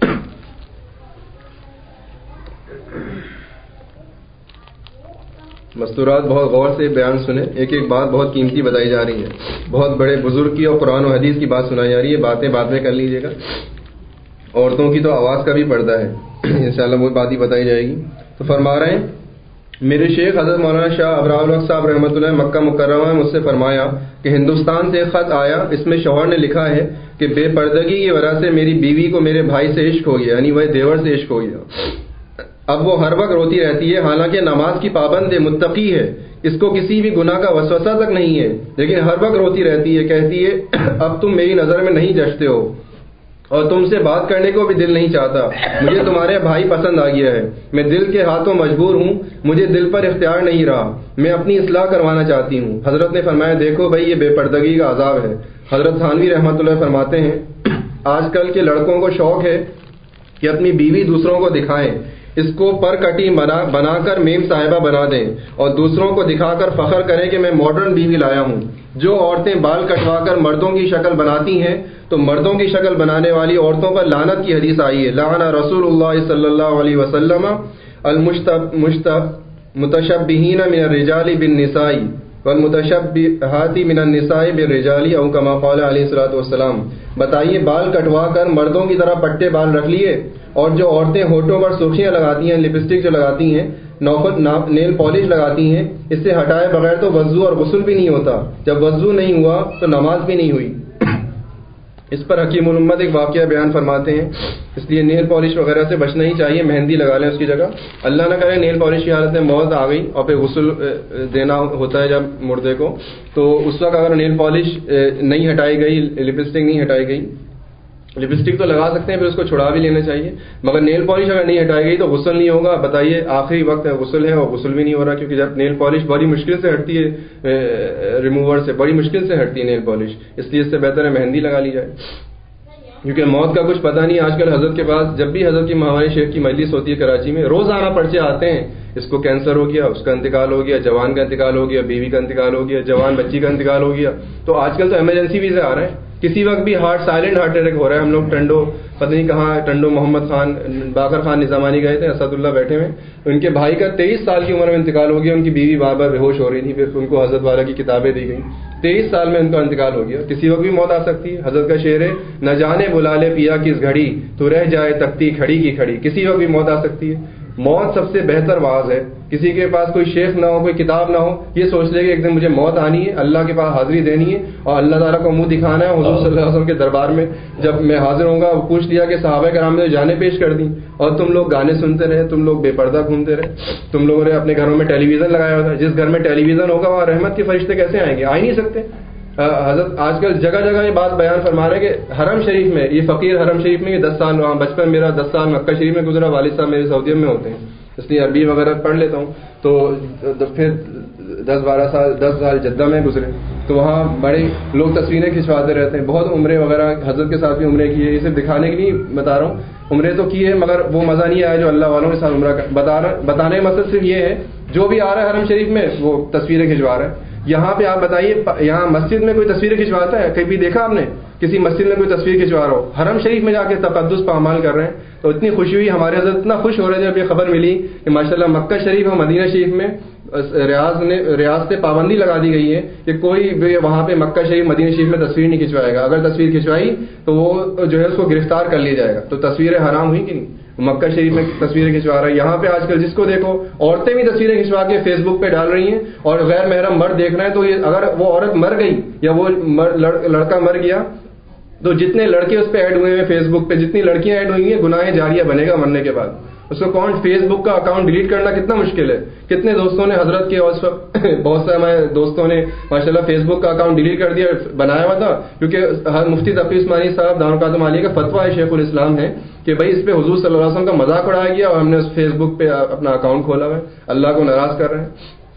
مستورات بہت غور سے بیان سنیں، ایک ایک بات بہت قیمتی بتائی جا رہی ہے، بہت بڑے بزرگ کی اور قرآن و حدیث کی بات سنائی جا رہی ہے، باتیں بعد میں کر لیجیے گا۔ عورتوں کی تو آواز کا بھی پردہ ہے، انشاءاللہ وہ بات ہی بتائی جائے گی۔ تو فرما رہے ہیں میرے شیخ حضرت مولانا شاہ ابرار الحق صاحب رحمۃ اللہ مکہ مکرمہ میں مجھ سے فرمایا کہ ہندوستان سے ایک خط آیا، اس میں شوہر نے لکھا ہے کہ بے پردگی کی وجہ سے میری بیوی کو میرے بھائی سے عشق ہو گیا، یعنی وہ دیور سے عشق ہو گیا۔ اب وہ ہر وقت روتی رہتی ہے، حالانکہ نماز کی پابند ہے، متقی ہے، اس کو کسی بھی گناہ کا وسوسہ تک نہیں ہے، لیکن ہر وقت روتی رہتی ہے، کہتی ہے اب تم میری نظر میں نہیں جچتے ہو اور تم سے بات کرنے کو بھی دل نہیں چاہتا، مجھے تمہارے بھائی پسند آ گیا ہے، میں دل کے ہاتھوں مجبور ہوں، مجھے دل پر اختیار نہیں رہا، میں اپنی اصلاح کروانا چاہتی ہوں۔ حضرت نے فرمایا دیکھو بھائی یہ بے پردگی کا عذاب ہے۔ حضرت تھانوی رحمۃ اللہ فرماتے ہیں آج کل کے لڑکوں کو شوق ہے کہ اپنی بیوی دوسروں کو دکھائیں، اس کو پر کٹی بنا کر میم صاحبہ بنا دیں اور دوسروں کو دکھا کر فخر کریں کہ میں ماڈرن بیوی لایا ہوں۔ جو عورتیں بال کٹوا کر مردوں کی شکل بناتی ہیں تو مردوں کی شکل بنانے والی عورتوں پر لعنت کی حدیث آئی ہے، لعن رسول اللہ صلی اللہ علیہ وسلم المتشبہین من الرجال بالنساء والمتشبہات من النساء بالرجال او کما قال علیہ الصلوۃ والسلام۔ بتائیے بال کٹوا کر مردوں کی طرح پٹے بال رکھ لیے، اور جو عورتیں ہونٹوں پر سرخیاں لگاتی ہیں، لپسٹک جو لگاتی ہیں، نیل پالش لگاتی ہیں، اس سے ہٹائے بغیر تو وضو اور غسل بھی نہیں ہوتا، جب وضو نہیں ہوا تو نماز بھی نہیں ہوئی۔ اس پر حکیم الامت ایک واقعہ بیان فرماتے ہیں، اس لیے نیل پالش وغیرہ سے بچنا ہی چاہیے، مہندی لگا لیں اس کی جگہ۔ اللہ نہ کرے نیل پالش کی حالت میں موت آ گئی اور پھر غسل دینا ہوتا ہے جب مردے کو، تو اس وقت اگر نیل پالش نہیں ہٹائی گئی، لپسٹک نہیں ہٹائی گئی، لپسٹک تو لگا سکتے ہیں پھر اس کو چھڑا بھی لینا چاہیے، مگر نیل پالش اگر نہیں ہٹائی گئی تو غسل نہیں ہوگا۔ بتائیے آخری وقت ہے، غسل ہے اور غسل بھی نہیں ہو رہا، کیونکہ جب نیل پالش بڑی مشکل سے ہٹتی ہے ریموور سے، بڑی مشکل سے ہٹتی ہے نیل پالش، اس لیے اس سے بہتر ہے مہندی لگا لی جائے، کیونکہ موت کا کچھ پتہ نہیں۔ آج کل حضرت کے پاس جب بھی حضرت کی ماہواری شیخ کی مجلس ہوتی ہے کراچی میں، روزانہ پرچے آتے ہیں، اس کو کینسر ہو گیا، اس کا انتقال ہو گیا، جوان کا انتقال ہو گیا، بیوی کا انتقال ہو گیا، جوان بچی کا انتقال ہو گیا۔ تو آج کل تو ایمرجنسی ویزے آ رہے ہیں، کسی وقت بھی سائلنٹ ہارٹ اٹیک ہو رہا ہے۔ ہم لوگ ٹنڈو پتہ نہیں کہاں، ٹنڈو محمد خان باقر خان نظامانی گئے تھے، اسد اللہ بیٹھے ہوئے، ان کے بھائی کا 23 سال کی عمر میں انتقال ہو گیا، ان کی بیوی بار بار بے ہوش ہو رہی تھی، پھر ان کو حضرت والا کی کتابیں دی گئیں، 23 سال میں ان کا انتقال ہو گیا۔ کسی وقت بھی موت آ سکتی ہے۔ حضرت کا شعر ہے نہ جانے بلا لے پیا کس گھڑی تو رہ جائے تختی کھڑی کی کھڑی، کسی وقت بھی موت آ سکتی ہے۔ موت سب سے بہتر واعظ ہے۔ کسی کے پاس کوئی شیخ نہ ہو، کوئی کتاب نہ ہو، یہ سوچ لے کہ ایک دن مجھے موت آنی ہے، اللہ کے پاس حاضری دینی ہے اور اللہ تعالیٰ کو منہ دکھانا ہے۔ حضور صلی اللہ علیہ وسلم کے دربار میں جب میں حاضر ہوں گا، پوچھ لیا کہ صحابہ کرام نے جانیں پیش کر دی اور تم لوگ گانے سنتے رہے، تم لوگ بے پردہ گھومتے رہے، تم لوگوں نے اپنے گھروں میں ٹیلی ویژن لگایا ہوتا ہے۔ جس گھر میں ٹیلی ویژن ہوگا وہاں رحمت کے فرشتے کیسے آئیں گے؟ آ ہی نہیں سکتے۔ حضرت آج کل جگہ جگہ یہ بات بیان فرما رہے ہیں کہ حرم شریف میں، یہ فقیر حرم شریف میں 10 سال، وہاں بچپن میرا 10 سال مکہ شریف میں گزرا، والد صاحب میرے سعودیہ میں ہوتے ہیں، اس لیے عربی وغیرہ پڑھ لیتا ہوں. تو پھر 10 سال جدہ میں گزرے تو وہاں بڑے لوگ تصویریں کھنچواتے رہتے ہیں. بہت عمرے وغیرہ حضرت کے ساتھ بھی عمرے کیے. یہ صرف دکھانے کے لیے بتا رہا ہوں. عمرے تو کیے مگر وہ مزہ نہیں آیا جو اللہ والوں کے ساتھ عمرہ بتانے کا مقصد صرف یہ ہے جو بھی آ رہا ہے حرم شریف میں وہ تصویریں کھنچوا رہا ہے. یہاں پہ آپ بتائیے یہاں مسجد میں کوئی تصویریں کھنچواتا ہے؟ کبھی دیکھا آپ نے کسی مسجد میں کوئی تصویر کھنچوا رہا ہو؟ حرم شریف میں جا کے تقدس پامال کر رہے ہیں. تو اتنی خوشی ہوئی ہمارے حضرت اتنا خوش ہو رہے تھے جب یہ خبر ملی کہ ماشاءاللہ مکہ شریف اور مدینہ شریف میں ریاض سے پابندی لگا دی گئی ہے کہ کوئی بھی وہاں پہ مکہ شریف مدینہ شریف میں تصویر نہیں کھنچوائے گا. اگر تصویر کھنچوائی تو وہ جو ہے اس کو گرفتار کر لیا جائے گا. تو تصویریں حرام ہوئی کہ نہیں؟ مکہ شریف میں تصویریں کھنچوا رہا ہے. یہاں پہ آج کل جس کو دیکھو عورتیں بھی تصویریں کھنچوا کے فیس بک پہ ڈال رہی ہیں اور غیر محرم مرد دیکھ رہے ہیں. تو یہ اگر وہ عورت مر گئی یا وہ لڑکا مر گیا تو جتنے لڑکے اس پہ ایڈ ہوئے ہیں فیس بک پہ, جتنی لڑکیاں ایڈ ہوئی ہیں, گناہ جاریہ بنے گا مرنے کے بعد. اس کو کون فیس بک کا اکاؤنٹ ڈیلیٹ کرنا کتنا مشکل ہے. کتنے دوستوں نے حضرت کے اور بہت سے ہمارے دوستوں نے ماشاءاللہ فیس بک کا اکاؤنٹ ڈیلیٹ کر دیا. بنایا ہوا تھا کیونکہ مفتی تقی عثمانی صاحب دارالقادم عالیہ کا فتویٰ ہے, شیخ الاسلام ہے کہ بھائی اس پہ حضور صلی اللہ علیہ وسلم کا مذاق اڑایا گیا اور ہم نے اس فیس بک پہ اپنا اکاؤنٹ کھولا ہوا ہے. اللہ کو ناراض کر رہے ہیں.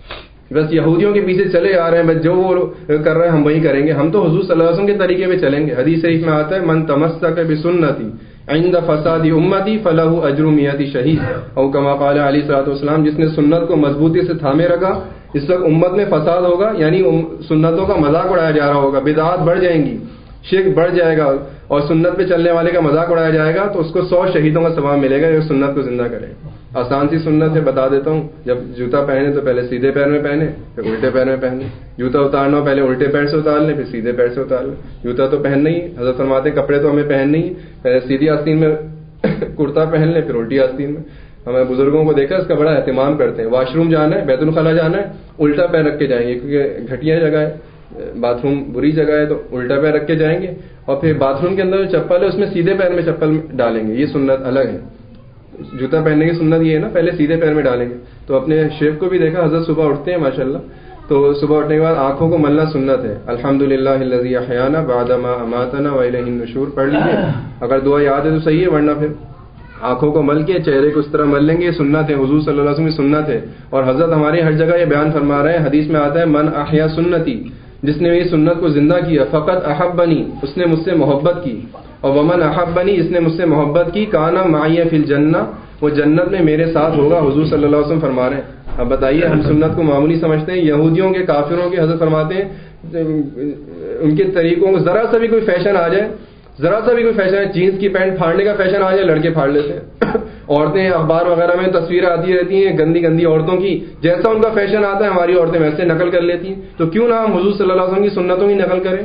بس یہودیوں کے پیچھے چلے آ رہے ہیں, بس جو وہ کر رہے ہیں ہم وہی کریں گے. ہم تو حضور صلی اللہ علیہ وسلم کے طریقے پہ چلیں گے. حدیث شریف میں آتا ہے من تمسک بسنتی عند فساد امتی فلہ اجر 100 شہید او کما قال علیہ الصلوۃ والسلام. جس نے سنت کو مضبوطی سے تھامے رکھا, اس وقت امت میں فساد ہوگا یعنی سنتوں کا مذاق اڑایا جا رہا ہوگا, بدعات بڑھ جائیں گی, شرک بڑھ جائے گا اور سنت پہ چلنے والے کا مذاق اڑایا جائے گا, تو اس کو 100 شہیدوں کا ثواب ملے گا جو سنت کو زندہ کرے. آسان سی سنت ہے, بتا دیتا ہوں. جب جوتا پہنے تو پہلے سیدھے پیر میں پہنے پھر الٹے پیر میں پہنے. جوتا اتارنا پہلے الٹے پیر سے اتار لیں پھر سیدھے پیر سے اتار لیں. جوتا تو پہننا ہی ہے, حضرت فرماتے ہیں کپڑے تو ہمیں پہننے ہی, پہلے سیدھی آستین میں کرتا پہن لیں پھر الٹی آستین میں. ہمیں بزرگوں کو دیکھا اس کا بڑا اہتمام کرتے ہیں. واش روم جانا ہے, بیت الخلاء جانا ہے, الٹا پیر رکھ کے جائیں گے کیونکہ گھٹیا جگہ ہے, باتھ روم بری جگہ ہے, تو الٹا پیر رکھ کے جائیں گے. اور پھر باتھ روم کے اندر جو چپل ہے اس میں سیدھے پیر میں چپل ڈالیں گے. یہ سنت الگ ہے. جوتا پہننے کی سنت یہ ہے نا, پہلے سیدھے پیر میں ڈالیں گے. تو اپنے شیخ کو بھی دیکھا حضرت صبح اٹھتے ہیں ماشاءاللہ, تو صبح اٹھنے کے بعد آنکھوں کو ملنا سنت ہے. الحمدللہ الذی احیانا بعد ما اماتنا والیہ النشور پڑھ لیجیے. اگر دعا یاد ہے تو صحیح ہے, ورنہ پھر آنکھوں کو مل کے چہرے کو اس طرح مل لیں گے. یہ سنت ہے, حضور صلی اللہ علیہ وسلم کی سنت ہے. اور حضرت ہمارے ہر جگہ یہ بیان فرما رہے ہیں, حدیث میں آتا ہے من احیا سنتی, جس نے میری سنت کو زندہ کیا, فقط احبنی, اس نے مجھ سے محبت کی. اور ومن احبنی, جس نے مجھ سے محبت کی, کانا معی فی الجنہ, وہ جنت میں میرے ساتھ ہوگا. حضور صلی اللہ علیہ وسلم فرما رہے ہیں. اب بتائیے ہم سنت کو معمولی سمجھتے ہیں. یہودیوں کے کافروں کے حضرت فرماتے ہیں ان کے طریقوں کو ذرا سا بھی کوئی فیشن آ جائے, ذرا سا بھی کوئی فیشن ہے, جینس کی پینٹ پھاڑنے کا فیشن آ جائے, لڑکے پھاڑ لیتے ہیں. عورتیں اخبار وغیرہ میں تصویریں آتی رہتی ہیں گندی گندی عورتوں کی, جیسا ان کا فیشن آتا ہے ہماری عورتیں ویسے نقل کر لیتی ہیں. تو کیوں نہ ہم حضور صلی اللہ علیہ وسلم کی سنتوں کی نقل کریں.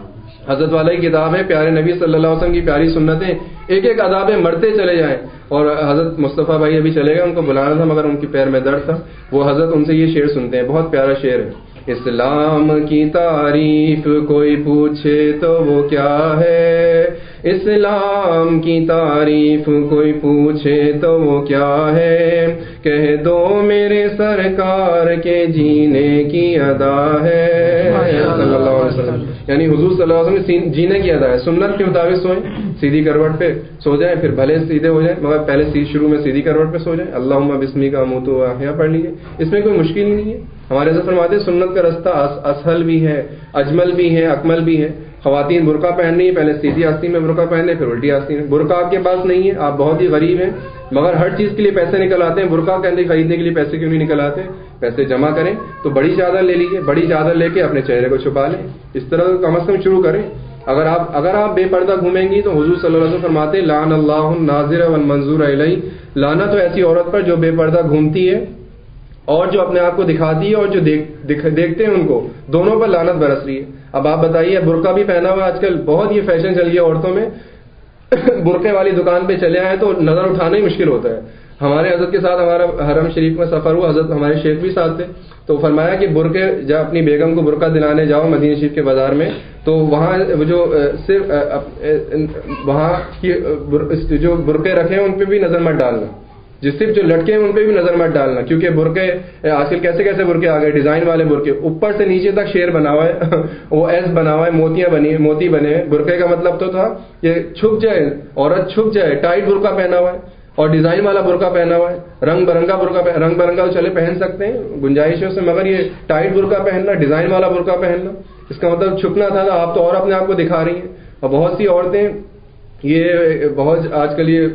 حضرت والا کی کتاب ہے پیارے نبی صلی اللہ علیہ وسلم کی پیاری سنتیں, ایک ایک اداب مرتے چلے جائیں. اور حضرت مصطفیٰ بھائی ابھی چلے گئے, ان کو بلانا تھا مگر ان کے پیر میں درد تھا. وہ حضرت ان سے یہ شعر سنتے ہیں, بہت پیارا شعر ہے. اسلام کی تعریف کوئی پوچھے تو وہ کیا ہے, اسلام کی تعریف کوئی پوچھے تو وہ کیا ہے, کہہ دو میرے سرکار کے جینے کی ادا ہے. صلی اللہ علیہ وسلم یعنی حضور صلی اللہ علیہ وسلم جینے کی ادا ہے. سنت کے مطابق سوئیں, سیدھی کروٹ پہ سو جائیں, پھر بھلے سیدھے ہو جائیں مگر پہلے شروع میں سیدھی کروٹ پہ سو جائیں. اللہم بسمی کا اموت و احیا پڑھ لیجیے, اس میں کوئی مشکل ہی نہیں ہے. ہمارے حضرت فرماتے ہیں سنت کا رستہ اسہل بھی ہے, اجمل بھی ہے, اکمل بھی ہے. خواتین برقع پہننی ہے, پہلے سیدھی آستین میں برقع پہنے پھر الٹی آستین میں. برقع آپ کے پاس نہیں ہے, آپ بہت ہی غریب ہیں مگر ہر چیز کے لیے پیسے نکل آتے ہیں, برقع خریدنے کے لیے پیسے کیوں نہیں نکل آتے؟ پیسے جمع کریں تو بڑی چادر لے لیجیے, بڑی چادر لے کے اپنے چہرے کو چھپا لیں. اس طرح کم از کم شروع کریں. اگر آپ بے پردہ گھومیں گی تو حضور صلی اللہ علیہ وسلم فرماتے ہیں لعن اللہ الناظر والمنظور الیہ, لعنت تو ایسی عورت پر جو بے پردہ گھومتی ہے اور جو اپنے آپ کو دکھاتی ہے اور جو دیکھتے ہیں ان کو, دونوں پر لعنت برس رہی ہے. اب آپ بتائیے, برقع بھی پہنا ہوا آج کل بہت یہ فیشن چل گیا عورتوں میں, برقعے والی دکان پہ چلے آئے تو نظر اٹھانا ہی مشکل ہوتا ہے. ہمارے حضرت کے ساتھ ہمارا حرم شریف میں سفر ہوا, حضرت ہمارے شیخ بھی ساتھ تھے, تو فرمایا کہ برقعے جب اپنی بیگم کو برقع دلانے جاؤ مدینہ شریف کے بازار میں, تو وہاں جو صرف وہاں کی جو برقعے رکھے ہیں ان پہ بھی نظر مت ڈالنا, صرف جو لٹکے ہیں ان پہ بھی نظر مت ڈالنا, کیونکہ برقعے آج کل کیسے کیسے برقعے آ گئے, ڈیزائن والے برقعے, اوپر سے نیچے تک شیر بنا ہوا ہے, وہ ایس بنا ہوا ہے, موتیاں بنی ہیں, موتی بنے ہیں. برقعے کا مطلب تو تھا کہ چھپ جائے, عورت چھپ جائے, ٹائٹ برقع پہنا ہوا ہے. اور ڈیزائن والا برقع پہنا ہوا ہے, رنگ برنگا برقع, رنگ برنگا تو چلے پہن سکتے ہیں, گنجائش ہے اس میں, مگر یہ ٹائٹ برقع پہننا, ڈیزائن والا برقع پہننا, اس کا مطلب چھپنا تھا. آپ تو اور اپنے آپ کو دکھا رہی ہیں. اور بہت سی عورتیں یہ بہت آج کل یہ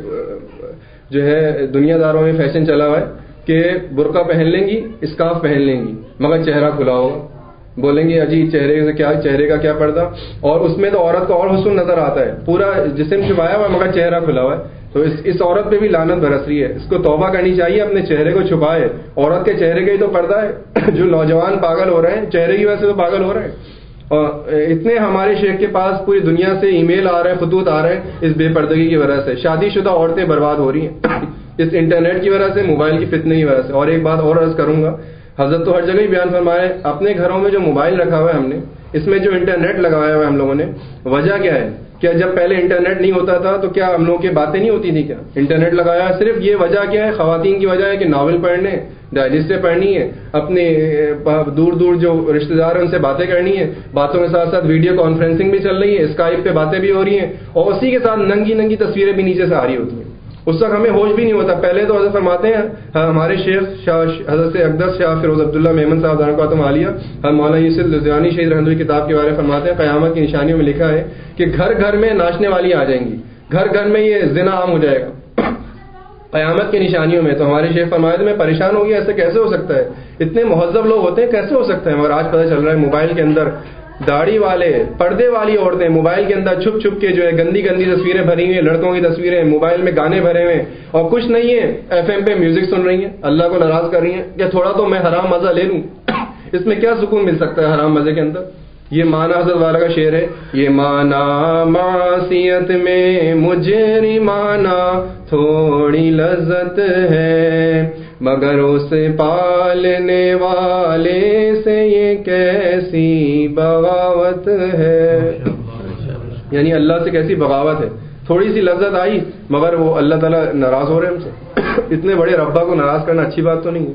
جو ہے دنیا داروں میں فیشن چلا ہوا ہے کہ برقع پہن لیں گی, اسکارف پہن لیں گی, مگر چہرہ کھلا ہوگا, بولیں گے اجی چہرے کا کیا پردہ, اور اس میں تو عورت کو اور حسن نظر آتا ہے, پورا جسم چھپایا ہوا ہے مگر چہرہ کھلا ہوا ہے. تو اس عورت پہ بھی لعنت برس رہی ہے. اس کو توبہ کرنی چاہیے, اپنے چہرے کو چھپائے. عورت کے چہرے کا ہی تو پردہ ہے. جو نوجوان پاگل ہو رہے ہیں چہرے کی وجہ سے تو پاگل ہو رہے ہیں. اور اتنے ہمارے شیخ کے پاس پوری دنیا سے ای میل آ رہے ہیں, خطوط آ رہے ہیں اس بے پردگی کی وجہ سے. شادی شدہ عورتیں برباد ہو رہی ہیں اس انٹرنیٹ کی وجہ سے, موبائل کی فتنے کی وجہ سے. اور ایک بات اور عرض کروں گا, حضرت تو ہر جگہ ہی بیان فرمائے, اپنے گھروں میں جو موبائل رکھا ہوا ہے ہم نے, اس میں جو انٹرنیٹ لگایا ہوا ہے ہم لوگوں نے, وجہ کیا ہے؟ کیا جب پہلے انٹرنیٹ نہیں ہوتا تھا تو کیا ہم لوگوں کی باتیں نہیں ہوتی تھی؟ کیا انٹرنیٹ لگایا ہے صرف یہ وجہ کیا ہے؟ خواتین کی وجہ ہے کہ ناول پڑھنے, ڈائجسٹیں پڑھنی ہے, اپنے دور دور جو رشتہ دار ہیں ان سے باتیں کرنی ہے, باتوں کے ساتھ ساتھ ویڈیو کانفرنسنگ بھی چل رہی ہے, اسکائپ پہ باتیں بھی ہو رہی ہیں, اور اسی کے ساتھ ننگی ننگی تصویریں بھی نیچے سے آ رہی ہوتی ہیں. اس وقت ہمیں ہوش بھی نہیں ہوتا. پہلے تو حضرت فرماتے ہیں, ہمارے شیخ حضرت اقدس شاہ فیروز عبداللہ میمن صاحب دارقاتم عالیہ, مولانا یوسف لدھیانی شہید رحمۃ کتاب کے بارے میں فرماتے ہیں, قیامت کی نشانیوں میں لکھا ہے کہ گھر گھر میں ناچنے والی آ جائیں گی, گھر گھر میں یہ زنا عام ہو جائے گا قیامت کی نشانیوں میں. تو ہمارے شیخ فرماتے میں پریشان ہو گیا, ایسے کیسے ہو سکتا ہے؟ اتنے مہذب لوگ ہوتے ہیں, کیسے ہو سکتا ہے؟ مگر آج پتہ چل رہا ہے موبائل کے اندر داڑھی والے, پردے والی عورتیں موبائل کے اندر چھپ چھپ کے جو ہے گندی گندی تصویریں بھری ہوئی ہیں, لڑکوں کی تصویریں, موبائل میں گانے بھرے ہوئے, اور کچھ نہیں ہے ایف ایم پہ میوزک سن رہی ہیں, اللہ کو ناراض کر رہی ہیں کہ تھوڑا تو میں حرام مزہ لے لوں. اس میں کیا سکون مل سکتا ہے حرام مزے کے اندر؟ یہ مانا حضرت والا کا شعر ہے, یہ مانا معصیت میں مجرمانہ تھوڑی لذت ہے, مگر اسے پالنے والے سے یہ کیسی بغاوت ہے. یعنی اللہ سے کیسی بغاوت ہے, تھوڑی سی لذت آئی مگر وہ اللہ تعالیٰ ناراض ہو رہے ہیں ہم سے. اتنے بڑے ربا کو ناراض کرنا اچھی بات تو نہیں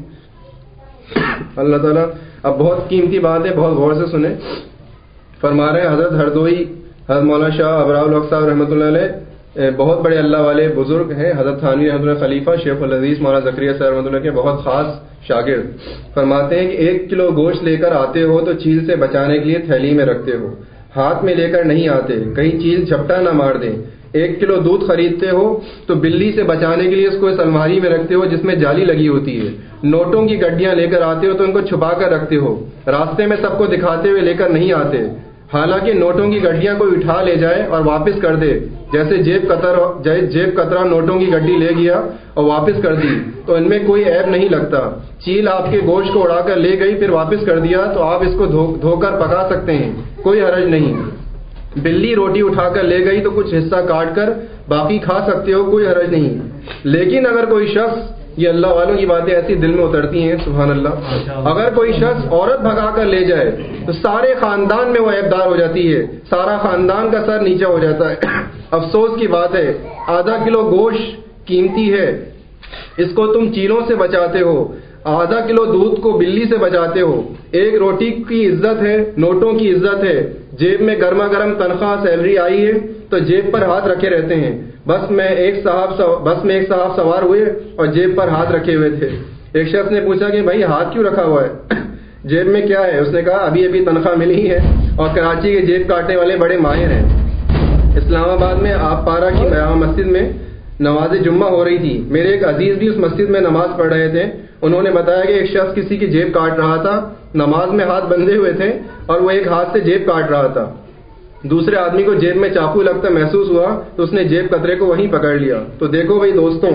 ہے. اللہ تعالیٰ, اب بہت قیمتی بات ہے, بہت غور سے سنیں. فرما رہے ہیں حضرت ہردوئی حضرت مولانا شاہ ابرار الحق صاحب رحمۃ اللہ علیہ, بہت بڑے اللہ والے بزرگ ہیں. حضرت تھانوی رحمۃ اللہ خلیفہ شیخ العزیز مولانا زکریا صاحب رحمۃ اللہ کے بہت خاص شاگرد, فرماتے ہیں کہ 1 کلو گوشت لے کر آتے ہو تو چیل سے بچانے کے لیے تھیلی میں رکھتے ہو, ہاتھ میں لے کر نہیں آتے کہیں چیل جھپٹا نہ مار دیں. 1 کلو دودھ خریدتے ہو تو بلی سے بچانے کے لیے اس کو اس الماری میں رکھتے ہو جس میں جالی لگی ہوتی ہے. نوٹوں کی گڈیاں لے کر آتے ہو تو ان کو چھپا کر رکھتے ہو, راستے میں سب کو دکھاتے ہوئے لے کر نہیں آتے, حالانکہ نوٹوں کی گڈیاں کوئی اٹھا لے جائے اور واپس کر دے, جیسے جیب کترا نوٹوں کی گڈی لے گیا اور واپس کر دی تو ان میں کوئی عیب نہیں لگتا. چیل آپ کے گوشت کو اڑا کر لے گئی پھر واپس کر دیا تو آپ اس کو دھو کر پکا سکتے ہیں, کوئی حرج نہیں. بلی روٹی اٹھا کر لے گئی تو کچھ حصہ کاٹ کر باقی کھا سکتے ہو, کوئی حرج نہیں. لیکن اگر کوئی شخص, یہ اللہ والوں کی باتیں ایسی دل میں اترتی ہیں سبحان اللہ, اگر کوئی شخص عورت بھگا کر لے جائے تو سارے خاندان میں وہ عیبدار ہو جاتی ہے, سارا خاندان کا سر نیچا ہو جاتا ہے. افسوس کی بات ہے, ½ کلو گوشت قیمتی ہے, اس کو تم چیلوں سے بچاتے ہو, ½ کلو دودھ کو بلی سے بچاتے ہو. 1 روٹی کی عزت ہے, نوٹوں کی عزت ہے, جیب میں گرما گرم تنخواہ سیلری آئی ہے تو جیب پر ہاتھ رکھے رہتے ہیں. بس میں ایک صاحب سوار ہوئے اور جیب پر ہاتھ رکھے ہوئے تھے. ایک شخص نے پوچھا کہ بھائی ہاتھ کیوں رکھا ہوا ہے, جیب میں کیا ہے؟ اس نے کہا ابھی تنخواہ ملی ہے اور کراچی کے جیب کاٹنے والے بڑے ماہر ہیں. اسلام آباد میں آپ پارا کی مسجد میں نماز جمعہ ہو رہی تھی. میرے ایک عزیز بھی اس مسجد میں نماز پڑھ رہے تھے. انہوں نے بتایا کہ ایک شخص کسی کی جیب کاٹ رہا تھا, نماز میں ہاتھ بندھے ہوئے تھے اور وہ ایک ہاتھ سے جیب کاٹ رہا تھا. دوسرے آدمی کو جیب میں چاقو لگتا محسوس ہوا تو اس نے جیب کترے کو وہیں پکڑ لیا. تو دیکھو بھائی دوستوں,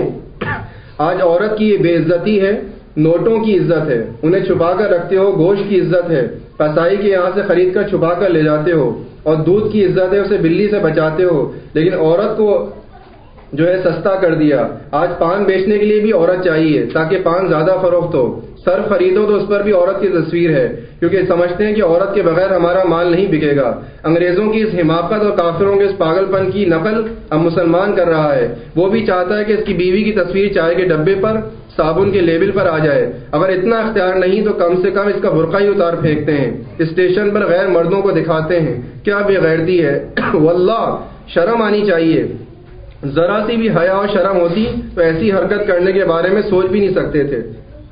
آج عورت کی یہ بے عزتی ہے, نوٹوں کی عزت ہے, انہیں چھپا کر رکھتے ہو. گوشت کی عزت ہے, قصائی کے یہاں سے خرید کر چھپا کر لے جاتے ہو. اور دودھ کی عزت ہے, اسے بلی سے بچاتے ہو. لیکن عورت کو جو ہے سستا کر دیا. آج پان بیچنے کے لیے بھی عورت چاہیے تاکہ پان زیادہ فروخت ہو. سر خریدو تو اس پر بھی عورت کی تصویر ہے, کیونکہ سمجھتے ہیں کہ عورت کے بغیر ہمارا مال نہیں بکے گا. انگریزوں کی اس حماقت اور کافروں کے اس پاگل پن کی نقل اب مسلمان کر رہا ہے. وہ بھی چاہتا ہے کہ اس کی بیوی کی تصویر چائے کے ڈبے پر, صابن کے لیبل پر آ جائے. اگر اتنا اختیار نہیں تو کم سے کم اس کا برقع ہی اتار پھینکتے ہیں, اسٹیشن پر غیر مردوں کو دکھاتے ہیں. کیا بے غیرتی ہے, واللہ شرم آنی چاہیے. ذرا سی بھی حیا اور شرم ہوتی تو ایسی حرکت کرنے کے بارے میں سوچ بھی نہیں سکتے تھے.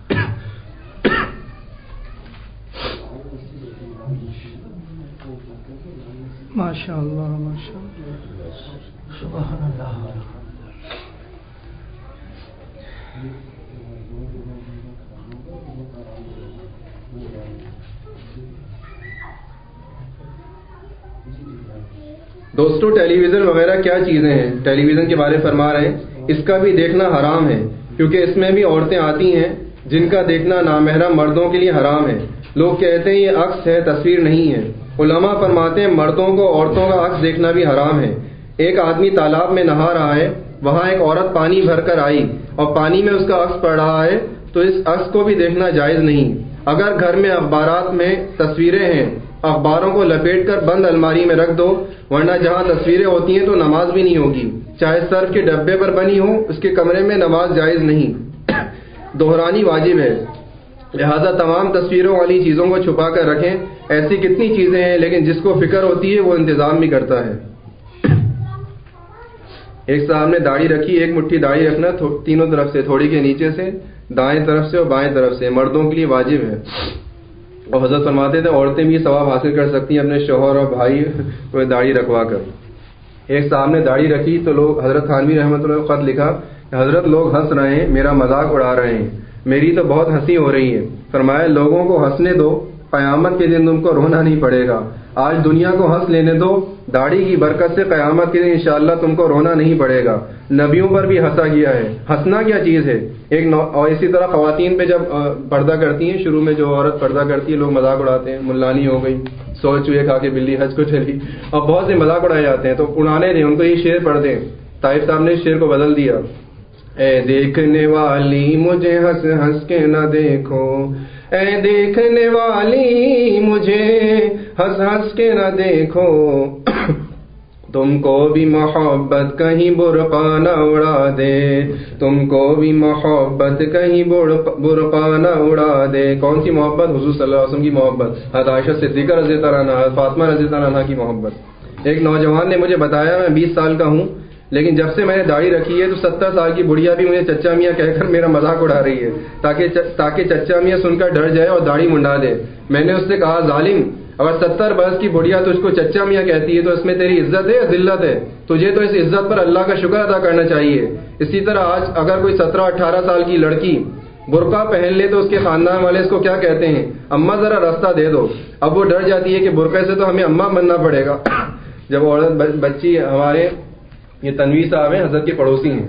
ماشاء اللہ ماشاء اللہ سبحان اللہ. دوستو ٹیلی ویژن وغیرہ کیا چیزیں ہیں؟ ٹیلی ویژن کے بارے میں فرما رہے ہیں اس کا بھی دیکھنا حرام ہے، کیونکہ اس میں بھی عورتیں آتی ہیں جن کا دیکھنا نامحرم مردوں کے لیے حرام ہے. لوگ کہتے ہیں یہ عکس ہے، تصویر نہیں ہے. علماء فرماتے ہیں مردوں کو عورتوں کا عکس دیکھنا بھی حرام ہے. ایک آدمی تالاب میں نہا رہا ہے، وہاں ایک عورت پانی بھر کر آئی اور پانی میں اس کا عکس پڑ رہا ہے تو اس عکس کو بھی دیکھنا جائز نہیں. اگر گھر میں اخبارات میں تصویریں ہیں، اخباروں کو لپیٹ کر بند الماری میں رکھ دو، ورنہ جہاں تصویریں ہوتی ہیں تو نماز بھی نہیں ہوگی. چاہے سرف کے ڈبے پر بنی ہو، اس کے کمرے میں نماز جائز نہیں. دہرانی واجب ہے، لہذا تمام تصویروں والی چیزوں کو چھپا کر رکھیں. ایسی کتنی چیزیں ہیں لیکن جس کو فکر ہوتی ہے وہ انتظام بھی کرتا ہے. ایک صاحب نے داڑھی رکھی، ایک مٹھی داڑھی رکھنا تینوں طرف سے، تھوڑی کے نیچے سے، دائیں طرف سے اور بائیں طرف سے، مردوں کے لیے واجب ہے. اور حضرت فرماتے تھے عورتیں بھی ثواب حاصل کر سکتی ہیں اپنے شوہر اور بھائی کو داڑھی رکھوا کر. ایک صاحب نے داڑھی رکھی تو لوگ، حضرت تھانوی رحمۃ اللہ خط لکھا کہ حضرت لوگ ہنس رہے ہیں، میرا مذاق اڑا رہے ہیں، میری تو بہت ہنسی ہو رہی ہے. فرمایا لوگوں کو ہنسنے دو، قیامت کے دن تم کو رونا نہیں پڑے گا. آج دنیا کو ہنس لینے دو، داڑھی کی برکت سے قیامت کے دن انشاءاللہ تم کو رونا نہیں پڑے گا. نبیوں پر بھی ہنسا گیا ہے، ہنسنا کیا چیز ہے. اور اسی طرح خواتین پہ جب پردہ کرتی ہیں، شروع میں جو عورت پردہ کرتی ہے لوگ مذاق اڑاتے ہیں، ملانی ہو گئی، 100 چوہے کھا کے بلی حج کو چلی، اور بہت سے مذاق اڑائے جاتے ہیں. تو اڑانے دیں ان کو، یہ شعر پڑھ دیں. طائف صاحب نے اس شعر کو بدل دیا، اے دیکھنے والی مجھے ہنس ہنس کے نہ دیکھو، اے دیکھنے والی مجھے ہنس ہنس کے نہ دیکھو، تم کو بھی محبت کہیں برقع نہ اڑا دے، تم کو بھی محبت کہیں برقع نہ اڑا دے. کون سی محبت؟ حضور صلی اللہ علیہ وسلم کی محبت، حضرت عائشہ صدیقہ رضی اللہ عنہا، فاطمہ رضی اللہ عنہا کی محبت. ایک نوجوان نے مجھے بتایا، میں 20 سال کا ہوں لیکن جب سے میں نے داڑھی رکھی ہے تو 70 سال کی بڑھیا بھی مجھے چچا میاں کہہ کر میرا مذاق اڑا رہی ہے تاکہ چچا میاں سن کر ڈر جائے اور داڑھی منڈا دے. میں نے اس سے کہا ظالم، اگر 70 برس کی بڑھیا تجھ کو چچا میاں کہتی ہے تو اس میں تیری عزت ہے یا ذلت ہے؟ تجھے تو اس عزت پر اللہ کا شکر ادا کرنا چاہیے. اسی طرح آج اگر کوئی 17-18 سال کی لڑکی برقع پہن لے تو اس کے خاندان والے اس کو کیا کہتے ہیں؟ اماں ذرا راستہ دے دو. اب وہ ڈر جاتی ہے کہ برقعے سے تو ہمیں اماں بننا پڑے گا. جب عورت بچی، ہمارے یہ تنویر صاحب ہیں، حضرت کے پڑوسی ہیں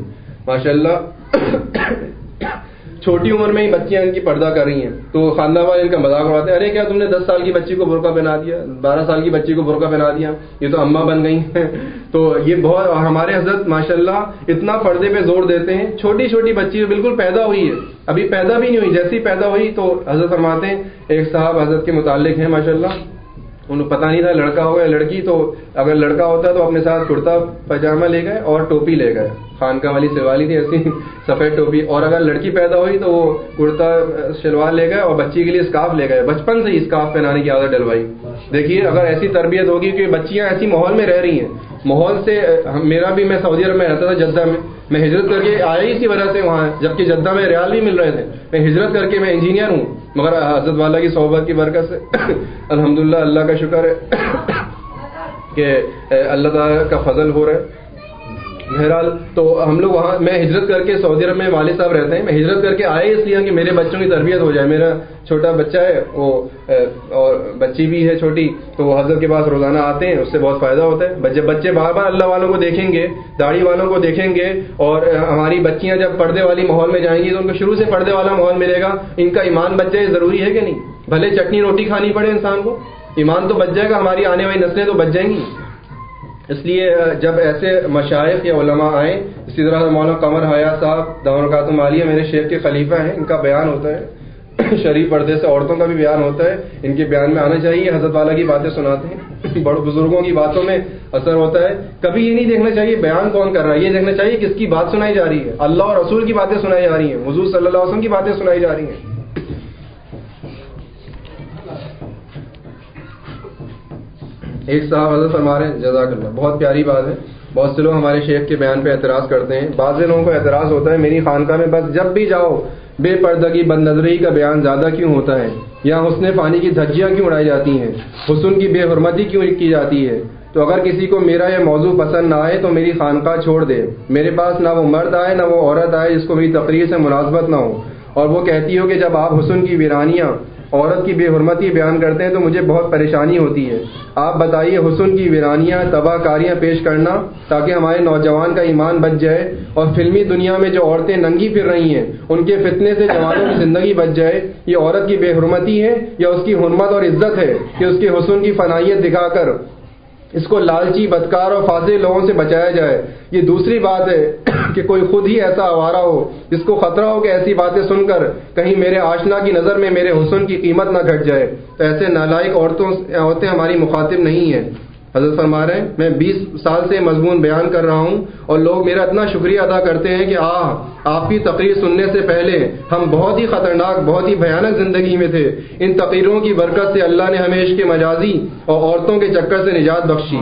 ماشاءاللہ، چھوٹی عمر میں ہی بچیاں ان کی پردہ کر رہی ہیں تو خاندان والے ان کا مذاق اڑاتے ہیں، ارے کیا تم نے 10 سال کی بچی کو برقع پہنا دیا، 12 سال کی بچی کو برقع پہنا دیا، یہ تو اماں بن گئی ہیں. تو یہ بہت، ہمارے حضرت ماشاءاللہ اتنا پردے پہ زور دیتے ہیں. چھوٹی چھوٹی بچی بالکل پیدا ہوئی ہے، ابھی پیدا بھی نہیں ہوئی، جیسی پیدا ہوئی تو حضرت فرماتے ہیں، ایک صاحب حضرت کے متعلق ہیں ماشاءاللہ، انہیں پتہ نہیں تھا لڑکا ہو یا لڑکی، تو اگر لڑکا ہوتا تو اپنے ساتھ کرتا پاجامہ لے گئے اور ٹوپی لے گئے، خانقاہ والی سلوالی تھی ایسی سفید ٹوپی، اور اگر لڑکی پیدا ہوئی تو وہ کرتا شلوار لے گئے اور بچی کے لیے اسکارف لے گئے، بچپن سے ہی اسکارف پہنانے کی عادت ڈلوائی. دیکھیے اگر ایسی تربیت ہوگی کہ بچیاں ایسی ماحول میں رہ رہی ہیں، ماحول سے، میرا بھی، میں سعودی عرب میں رہتا تھا جدہ میں ہجرت کر کے آیا اسی وجہ سے وہاں، جبکہ جدہ میں ریال بھی مل رہے تھے. میں ہجرت کر کے، میں انجینئر ہوں مگر حضرت والا کی صحبت کی برکت سے الحمدللہ اللہ کا شکر ہے کہ اللہ تعالیٰ کا فضل ہو رہا ہے. بہرحال تو ہم لوگ وہاں، میں ہجرت کر کے سعودی عرب میں والد صاحب رہتے ہیں، میں ہجرت کر کے آئے اس لیے کہ میرے بچوں کی تربیت ہو جائے. میرا چھوٹا بچہ ہے وہ، اور بچی بھی ہے چھوٹی، تو وہ حضرت کے پاس روزانہ آتے ہیں، اس سے بہت فائدہ ہوتا ہے. جب بچے بار بار اللہ والوں کو دیکھیں گے، داڑھی والوں کو دیکھیں گے، اور ہماری بچیاں جب پردے والی ماحول میں جائیں گی تو ان کو شروع سے پردے والا ماحول ملے گا، ان کا ایمان بچ جائے، ضروری ہے کہ نہیں؟ بھلے چٹنی روٹی کھانی پڑے انسان کو، ایمان تو بچ جائے گا، ہماری آنے والی نسلیں تو بچ جائیں گی. اس لیے جب ایسے مشائخ یا علماء آئیں، اسی طرح مولانا قمر حیات صاحب دامت برکاتہم عالیہ میرے شیخ کے خلیفہ ہیں، ان کا بیان ہوتا ہے، شریف پردے سے عورتوں کا بھی بیان ہوتا ہے، ان کے بیان میں آنا چاہیے. حضرت والا کی باتیں سناتے ہیں، بڑے بزرگوں کی باتوں میں اثر ہوتا ہے. کبھی یہ نہیں دیکھنا چاہیے بیان کون کر رہا ہے، یہ دیکھنا چاہیے کس کی بات سنائی جا رہی ہے. اللہ اور رسول کی باتیں سنائی جا رہی ہیں، حضور صلی اللہ علیہ وسلم کی باتیں سنائی جا رہی ہیں. ایک صاحب حضرت فرما رہے ہیں، جزاک اللہ، بہت پیاری بات ہے. بہت سے لوگ ہمارے شیخ کے بیان پہ اعتراض کرتے ہیں. بعض لوگوں کو اعتراض ہوتا ہے میری خانقاہ میں بس جب بھی جاؤ بے پردگی بد نظری کا بیان زیادہ کیوں ہوتا ہے, یہاں حسن فانی کی دھجیاں کیوں اڑائی جاتی ہیں, حسن کی بے حرمتی کیوں کی جاتی ہے. تو اگر کسی کو میرا یہ موضوع پسند نہ آئے تو میری خانقاہ چھوڑ دے. میرے پاس نہ وہ مرد آئے نہ وہ عورت آئے جس کو میری تقریر سے مناسبت نہ ہو اور وہ کہتی ہو کہ جب آپ حسن کی ویرانیاں عورت کی بے حرمتی بیان کرتے ہیں تو مجھے بہت پریشانی ہوتی ہے. آپ بتائیے حسن کی ویرانیاں تباہ کاریاں پیش کرنا تاکہ ہمارے نوجوان کا ایمان بچ جائے اور فلمی دنیا میں جو عورتیں ننگی پھر رہی ہیں ان کے فتنے سے جوانوں کی زندگی بچ جائے, یہ عورت کی بے حرمتی ہے یا اس کی حرمت اور عزت ہے کہ اس کے حسن کی فنائیت دکھا کر اس کو لالچی بدکار اور فاسد لوگوں سے بچایا جائے. یہ دوسری بات ہے کہ کوئی خود ہی ایسا آوارہ ہو جس کو خطرہ ہو کہ ایسی باتیں سن کر کہیں میرے آشنا کی نظر میں میرے حسن کی قیمت نہ گھٹ جائے. تو ایسے نالائق عورتیں ہماری مخاطب نہیں ہیں. حضرت فرما رہے ہیں میں 20 سال سے مضمون بیان کر رہا ہوں اور لوگ میرا اتنا شکریہ ادا کرتے ہیں کہ آپ کی تقریر سننے سے پہلے ہم بہت ہی خطرناک بہت ہی بھیانک زندگی میں تھے. ان تقریروں کی برکت سے اللہ نے ہمیں عشق مجازی اور عورتوں کے چکر سے نجات بخشی.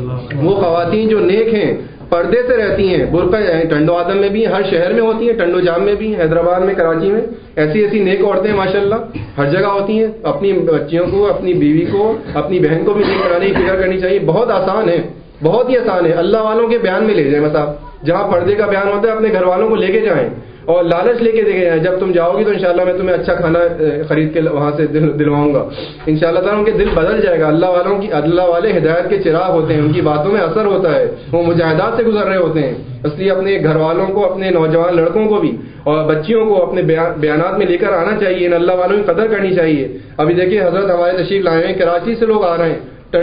وہ خواتین جو نیک ہیں پردے سے رہتی ہیں, برقع ٹنڈو آدم میں بھی ہر شہر میں ہوتی ہیں, ٹنڈو جام میں بھی, حیدرآباد میں, کراچی میں, ایسی نیک عورتیں ماشاءاللہ ہر جگہ ہوتی ہیں. اپنی بچیوں کو اپنی بیوی کو اپنی بہن کو بھی نیک بنانے کی فکر کرنی چاہیے. بہت آسان ہے, بہت ہی آسان ہے. اللہ والوں کے بیان میں لے جائیں, بس آپ جہاں پردے کا بیان ہوتا ہے اپنے گھر والوں کو لے کے جائیں اور لالچ لے کے دے کے جائیں. جب تم جاؤ گی تو انشاءاللہ میں تمہیں اچھا کھانا خرید کے وہاں سے دلواؤں گا. انشاءاللہ تعالیٰ ان کے دل بدل جائے گا. اللہ والے ہدایت کے چراغ ہوتے ہیں, ان کی باتوں میں اثر ہوتا ہے, وہ مجاہدات سے گزر رہے ہوتے ہیں. اس لیے اپنے گھر والوں کو اپنے نوجوان لڑکوں کو بھی اور بچیوں کو اپنے بیانات میں لے کر آنا چاہیے. ان اللہ والوں کی قدر کرنی چاہیے. ابھی دیکھیے حضرت ہمارے تشریف لائے ہیں, کراچی سے لوگ آ رہے ہیں,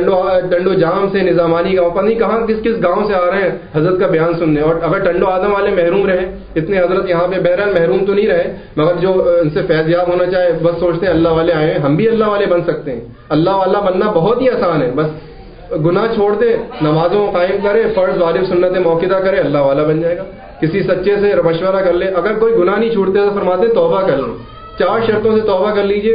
ٹنڈو جام سے, نظامانی گاؤں, پتہ نہیں کہاں کس گاؤں سے آ رہے ہیں حضرت کا بیان سننے. اور اگر ٹنڈو آدم والے محروم رہے, اتنے حضرت یہاں پہ بہرحال محروم تو نہیں رہے, مگر جو ان سے فیض یاب ہونا چاہے بس سوچتے ہیں اللہ والے آئے ہیں, ہم بھی اللہ والے بن سکتے ہیں. اللہ والا بننا بہت ہی آسان ہے. بس گناہ چھوڑ دے, نمازوں کو قائم کرے, فرض واجب سنت موقع کرے, اللہ والا بن جائے گا. کسی سچے سے مشورہ کر لے, اگر کوئی گناہ نہیں چھوڑتے تو فرماتے توبہ کر لیں. 4 شرطوں سے توبہ کر لیجئے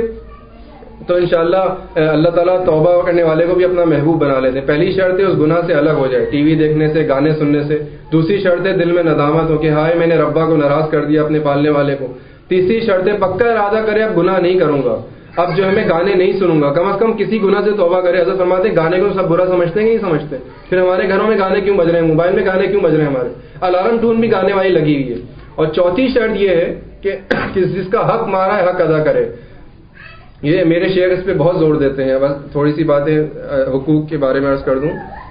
تو انشاءاللہ اللہ تعالیٰ توبہ کرنے والے کو بھی اپنا محبوب بنا لیتے ہیں. پہلی شرط ہے اس گناہ سے الگ ہو جائے, ٹی وی دیکھنے سے, گانے سننے سے. دوسری شرط ہے دل میں ندامت ہو کہ ہائے میں نے ربا کو ناراض کر دیا, اپنے پالنے والے کو. تیسری شرط ہے پکا ارادہ کرے اب گناہ نہیں کروں گا, اب جو ہے میں گانے نہیں سنوں گا, کم از کم کسی گناہ سے توبہ کرے. حضرت فرماتے ہیں گانے کو سب برا سمجھتے ہیں کہ نہیں سمجھتے, پھر ہمارے گھروں میں گانے کیوں بج رہے ہیں, موبائل میں گانے کیوں بج رہے ہیں, ہمارے الارم ٹون بھی گانے والی لگی ہوئی ہے. اور چوتھی شرط یہ ہے کہ جس کا حق مارا ہے حق ادا کرے. یہ میرے شیخ اس پہ بہت زور دیتے ہیں. بس تھوڑی سی باتیں حقوق کے بارے میں عرض کر دوں.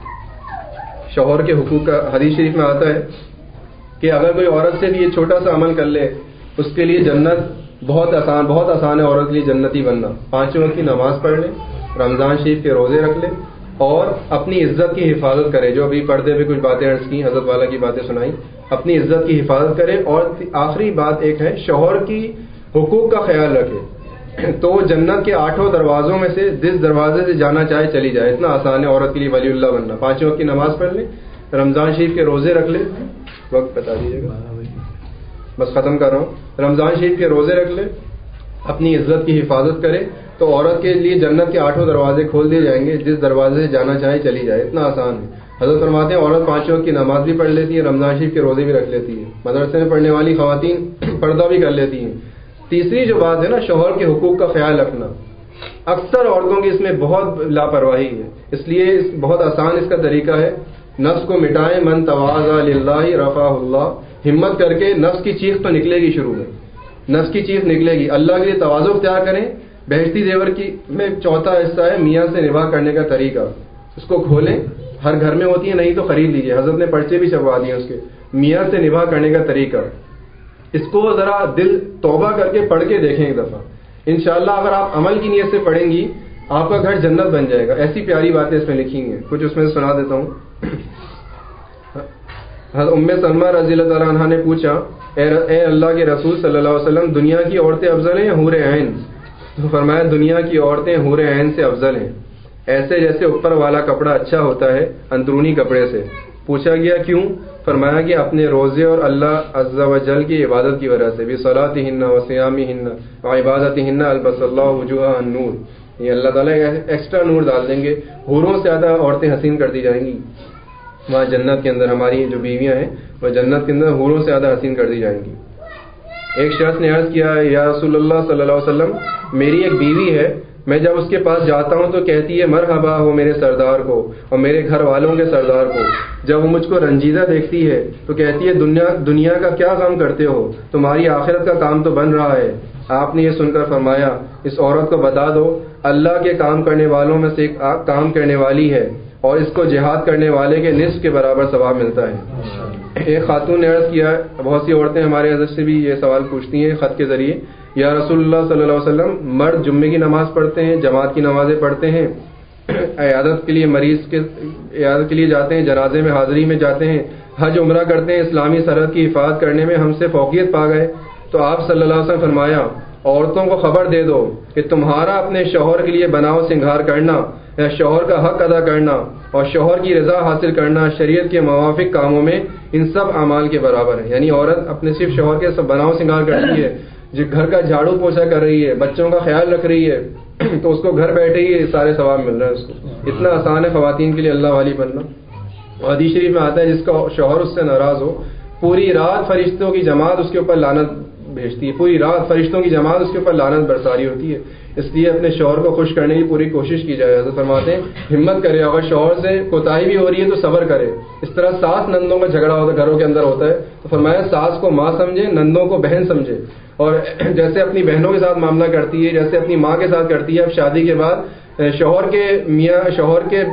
شوہر کے حقوق کا حدیث شریف میں آتا ہے کہ اگر کوئی عورت سے بھی یہ چھوٹا سا عمل کر لے اس کے لیے جنت بہت آسان ہے عورت کے لیے جنتی بننا. 5 وقت کی نماز پڑھ لے, رمضان شریف کے روزے رکھ لے اور اپنی عزت کی حفاظت کرے. جو ابھی پردے پہ کچھ باتیں عرض کی, حضرت والا کی باتیں سنائی, اپنی عزت کی حفاظت کرے. اور آخری بات ایک ہے شوہر کی حقوق کا خیال رکھے تو وہ جنت کے 8 دروازوں میں سے جس دروازے سے جانا چاہے چلی جائے. اتنا آسان ہے عورت کے لیے ولی اللہ بننا. 5 وقت کی نماز پڑھ لے, رمضان شریف کے روزے رکھ لے, وقت بتا دیجیے گا, بس ختم کر رہا ہوں. رمضان شریف کے روزے رکھ لے, اپنی عزت کی حفاظت کرے تو عورت کے لیے جنت کے 8 دروازے کھول دیے جائیں گے, جس دروازے سے جانا چاہے چلی جائے. اتنا آسان ہے. حضرت فرماتے ہیں عورت 5 وقت کی نماز بھی پڑھ لیتی ہے, رمضان شریف کے روزے بھی رکھ لیتی ہے, مدرسے میں پڑھنے والی خواتین پردہ بھی کر لیتی ہیں. تیسری جو بات ہے نا شوہر کے حقوق کا خیال رکھنا, اکثر عورتوں کی اس میں بہت لاپرواہی ہے. اس لیے بہت آسان اس کا طریقہ ہے, نفس کو مٹائیں, من تواضع للہ رفعہ اللہ. ہمت کر کے نفس کی چیخ تو نکلے گی, شروع میں نفس کی چیخ نکلے گی. اللہ کے لیے تواضع اختیار کریں. بہشتی زیور کی میں 4تھا حصہ ہے میاں سے نباہ کرنے کا طریقہ, اس کو کھولیں. ہر گھر میں ہوتی ہے, نہیں تو خرید لیجیے. حضرت نے پرچے بھی چھپوا دیے اس کے, میاں سے نباہ کرنے کا طریقہ. اس کو ذرا دل توبہ کر کے پڑھ کے دیکھیں ایک دفعہ. انشاءاللہ اگر آپ عمل کی نیت سے پڑھیں گی آپ کا گھر جنت بن جائے گا. ایسی پیاری باتیں اس میں لکھی ہیں, کچھ اس میں سنا دیتا ہوں. حضرت ام سلمہ رضی اللہ تعالیٰ عنہ نے پوچھا اے اللہ کے رسول صلی اللہ علیہ وسلم دنیا کی عورتیں افضل ہیں یا حور عین؟ تو فرمایا دنیا کی عورتیں حور عین سے افضل ہیں, ایسے جیسے اوپر والا کپڑا اچھا ہوتا ہے اندرونی کپڑے سے. پوچھا گیا کیوں؟ فرمایا کہ اپنے روزے اور اللہ عز و جل کی عبادت کی وجہ سے. بصلاتہن وصیامہن وعبادتہن البس اللہ وجوہہن النور. یہ اللہ تعالیٰ ایکسٹرا نور ڈال دیں گے, حوروں سے زیادہ عورتیں حسین کر دی جائیں گی. وہاں جنت کے اندر ہماری جو بیویاں ہیں وہ جنت کے اندر حوروں سے زیادہ حسین کر دی جائیں گی. ایک شخص نے عرض کیا یا رسول اللہ صلی اللہ علیہ وسلم میری ایک بیوی ہے, میں جب اس کے پاس جاتا ہوں تو کہتی ہے مرحبا ہو میرے سردار کو اور میرے گھر والوں کے سردار کو. جب وہ مجھ کو رنجیدہ دیکھتی ہے تو کہتی ہے دنیا کا کیا کام کرتے ہو, تمہاری آخرت کا کام تو بن رہا ہے. آپ نے یہ سن کر فرمایا اس عورت کو بتا دو اللہ کے کام کرنے والوں میں سے ایک کام کرنے والی ہے اور اس کو جہاد کرنے والے کے نصف کے برابر ثواب ملتا ہے. ایک خاتون نے عرض کیا, بہت سی عورتیں ہمارے حضرت سے بھی یہ سوال پوچھتی ہیں خط کے ذریعے, یا رسول اللہ صلی اللہ علیہ وسلم مرد جمعے کی نماز پڑھتے ہیں, جماعت کی نمازیں پڑھتے ہیں, عیادت کے لیے مریض کے عیادت کے لیے جاتے ہیں, جنازے میں حاضری میں جاتے ہیں, حج عمرہ کرتے ہیں, اسلامی سرحد کی حفاظت کرنے میں ہم سے فوقیت پا گئے, تو آپ صلی اللہ علیہ وسلم فرمایا عورتوں کو خبر دے دو کہ تمہارا اپنے شوہر کے لیے بناؤ سنگھار کرنا یا شوہر کا حق ادا کرنا اور شوہر کی رضا حاصل کرنا شریعت کے موافق کاموں میں ان سب اعمال کے برابر ہے. یعنی عورت اپنے صرف شوہر کے سب بناؤ سنگھار کرتی ہے, جو گھر کا جھاڑو پوچھا کر رہی ہے, بچوں کا خیال رکھ رہی ہے, تو اس کو گھر بیٹھے ہی سارے ثواب مل رہا ہے اس کو. اتنا آسان ہے خواتین کے لیے اللہ والی بننا. حدیث شریف میں آتا ہے جس کا شوہر اس سے ناراض ہو پوری رات فرشتوں کی جماعت اس کے اوپر لعنت بھیجتی ہے, پوری رات فرشتوں کی جماعت اس کے اوپر لعنت برساری ہوتی ہے. اس لیے اپنے شوہر کو خوش کرنے کی پوری کوشش کی جائے. حضرت فرماتے ہیں ہمت کرے, اگر شوہر سے کوتاہی بھی ہو رہی ہے تو صبر کرے. اس طرح ساس نندوں کا جھگڑا ہوتا ہے گھروں کے اندر ہوتا ہے, تو فرمایا ساس کو ماں سمجھے, نندوں کو بہن سمجھے, اور جیسے اپنی بہنوں کے ساتھ معاملہ کرتی ہے جیسے اپنی ماں کے ساتھ کرتی ہے. اب شادی کے بعد شوہر کے میاں, شوہر کے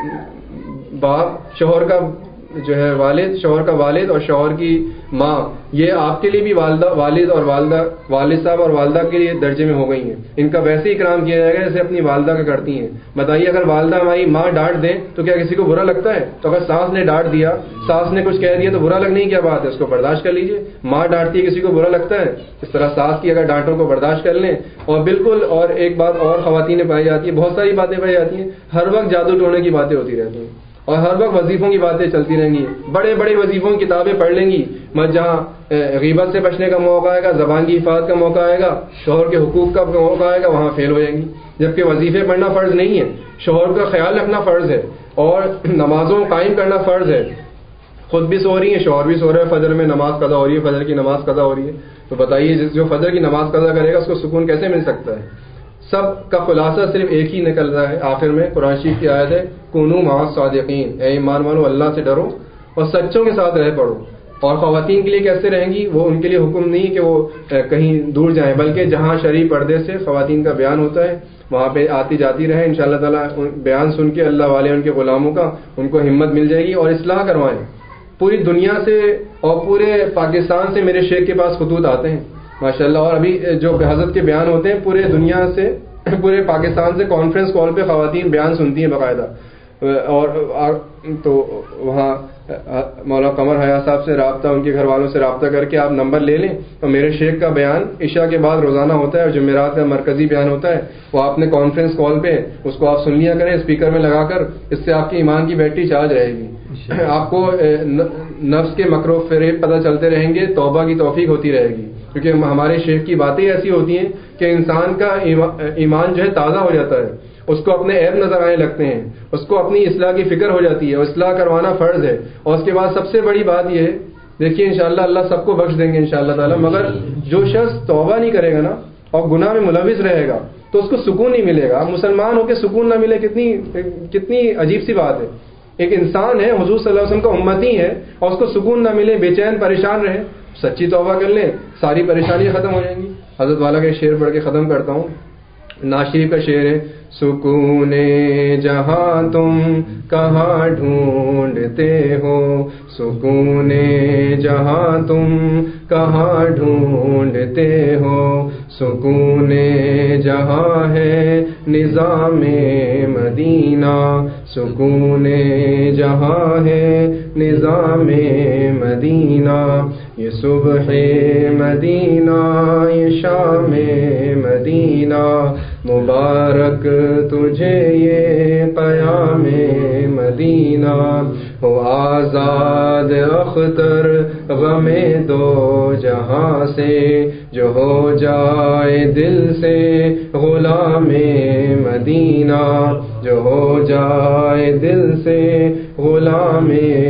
باپ, شوہر کا جو ہے والد, شوہر کا والد اور شوہر کی ماں, یہ آپ کے لیے بھی والد اور والدہ, والد صاحب اور والدہ کے لیے درجے میں ہو گئی ہیں. ان کا ویسے ہی اکرام کیا جائے گا جیسے اپنی والدہ کا کرتی ہیں. بتائیے اگر والدہ ہماری ماں ڈانٹ دیں تو کیا کسی کو برا لگتا ہے؟ تو اگر ساس نے ڈانٹ دیا, ساس نے کچھ کہہ دیا تو برا لگنے کی کیا بات ہے, اس کو برداشت کر لیجیے. ماں ڈانٹتی ہے کسی کو برا لگتا ہے, اس طرح ساس کی اگر ڈانٹوں کو برداشت کر لیں. اور بالکل اور ایک بات اور خواتین پائی جاتی ہے, بہت ساری باتیں پائی جاتی ہیں, ہر وقت جادو ٹونے کی باتیں ہوتی رہتی ہیں اور ہر وقت وظیفوں کی باتیں چلتی رہیں گی. بڑے بڑے وظیفوں کی کتابیں پڑھ لیں گی, مگر جہاں غیبت سے بچنے کا موقع آئے گا, زبان کی حفاظت کا موقع آئے گا, شوہر کے حقوق کا موقع آئے گا, وہاں فیل ہو جائیں گی. جبکہ وظیفے پڑھنا فرض نہیں ہے, شوہر کا خیال رکھنا فرض ہے اور نمازوں قائم کرنا فرض ہے. خود بھی سو رہی ہیں, شوہر بھی سو رہا ہے, فجر میں نماز قضا ہو رہی ہے, فجر کی نماز قضا ہو رہی ہے, تو بتائیے جو فجر کی نماز قضا کرے گا اس کو سکون کیسے مل سکتا ہے؟ سب کا خلاصہ صرف ایک ہی نکل رہا ہے. آخر میں قرآن شریف کی آیت ہے کونوا مع الصادقین, اے ایمان والو اللہ سے ڈرو اور سچوں کے ساتھ رہ پڑو. اور خواتین کے لیے کیسے رہیں گی, وہ ان کے لیے حکم نہیں کہ وہ کہیں دور جائیں, بلکہ جہاں شرعی پردے سے خواتین کا بیان ہوتا ہے وہاں پہ آتی جاتی رہیں. انشاءاللہ تعالیٰ بیان سن کے اللہ والے ان کے غلاموں کا ان کو ہمت مل جائے گی اور اصلاح کروائیں. پوری دنیا سے اور پورے پاکستان سے میرے شیخ کے پاس خطوط آتے ہیں ماشاءاللہ, اور ابھی جو حضرت کے بیان ہوتے ہیں پورے دنیا سے, پورے پاکستان سے کانفرنس کال پہ خواتین بیان سنتی ہیں باقاعدہ. اور تو وہاں مولانا قمر حیا صاحب سے رابطہ, ان کے گھر والوں سے رابطہ کر کے آپ نمبر لے لیں, اور میرے شیخ کا بیان عشاء کے بعد روزانہ ہوتا ہے اور جمعرات کا مرکزی بیان ہوتا ہے, وہ آپ نے کانفرنس کال پہ اس کو آپ سن لیا کریں اسپیکر میں لگا کر. اس سے آپ کی ایمان کی بیٹری چارج رہے گی, آپ کو نفس کے مکر و فریب پتہ چلتے رہیں گے, توبہ کی توفیق ہوتی رہے گی, کیونکہ ہمارے شیخ کی باتیں ایسی ہوتی ہیں کہ انسان کا ایمان جو ہے تازہ ہو جاتا ہے, اس کو اپنے عیب نظر آنے لگتے ہیں, اس کو اپنی اصلاح کی فکر ہو جاتی ہے, اور اصلاح کروانا فرض ہے. اور اس کے بعد سب سے بڑی بات یہ ہے, دیکھیے انشاءاللہ اللہ سب کو بخش دیں گے انشاءاللہ تعالیٰ, مگر جو شخص توبہ نہیں کرے گا نا اور گناہ میں ملوث رہے گا تو اس کو سکون نہیں ملے گا. مسلمان ہو کے سکون نہ ملے, کتنی عجیب سی بات ہے. ایک انسان ہے, حضور صلی اللہ علیہ وسلم کا امتی ہے, اور اس کو سکون نہ ملے, بے چین پریشان رہے. سچی توبہ کر لیں, ساری پریشانیاں ختم ہو جائیں گی. حضرت والا کے شعر پڑھ کے ختم کرتا ہوں. ناز شریف کا شعر ہے, سکون جہاں تم کہاں ڈھونڈتے ہو, سکون جہاں تم کہاں ڈھونڈتے ہو, سکون جہاں ہے نظام مدینہ, سکون جہاں ہے نظام مدینہ, یہ صبح مدینہ یہ شام مدینہ, مبارک تجھے یہ قیام مدینہ, ہو آزاد اختر غم دو جہاں سے, جو ہو جائے دل سے غلام مدینہ, جو ہو جائے دل سے غلام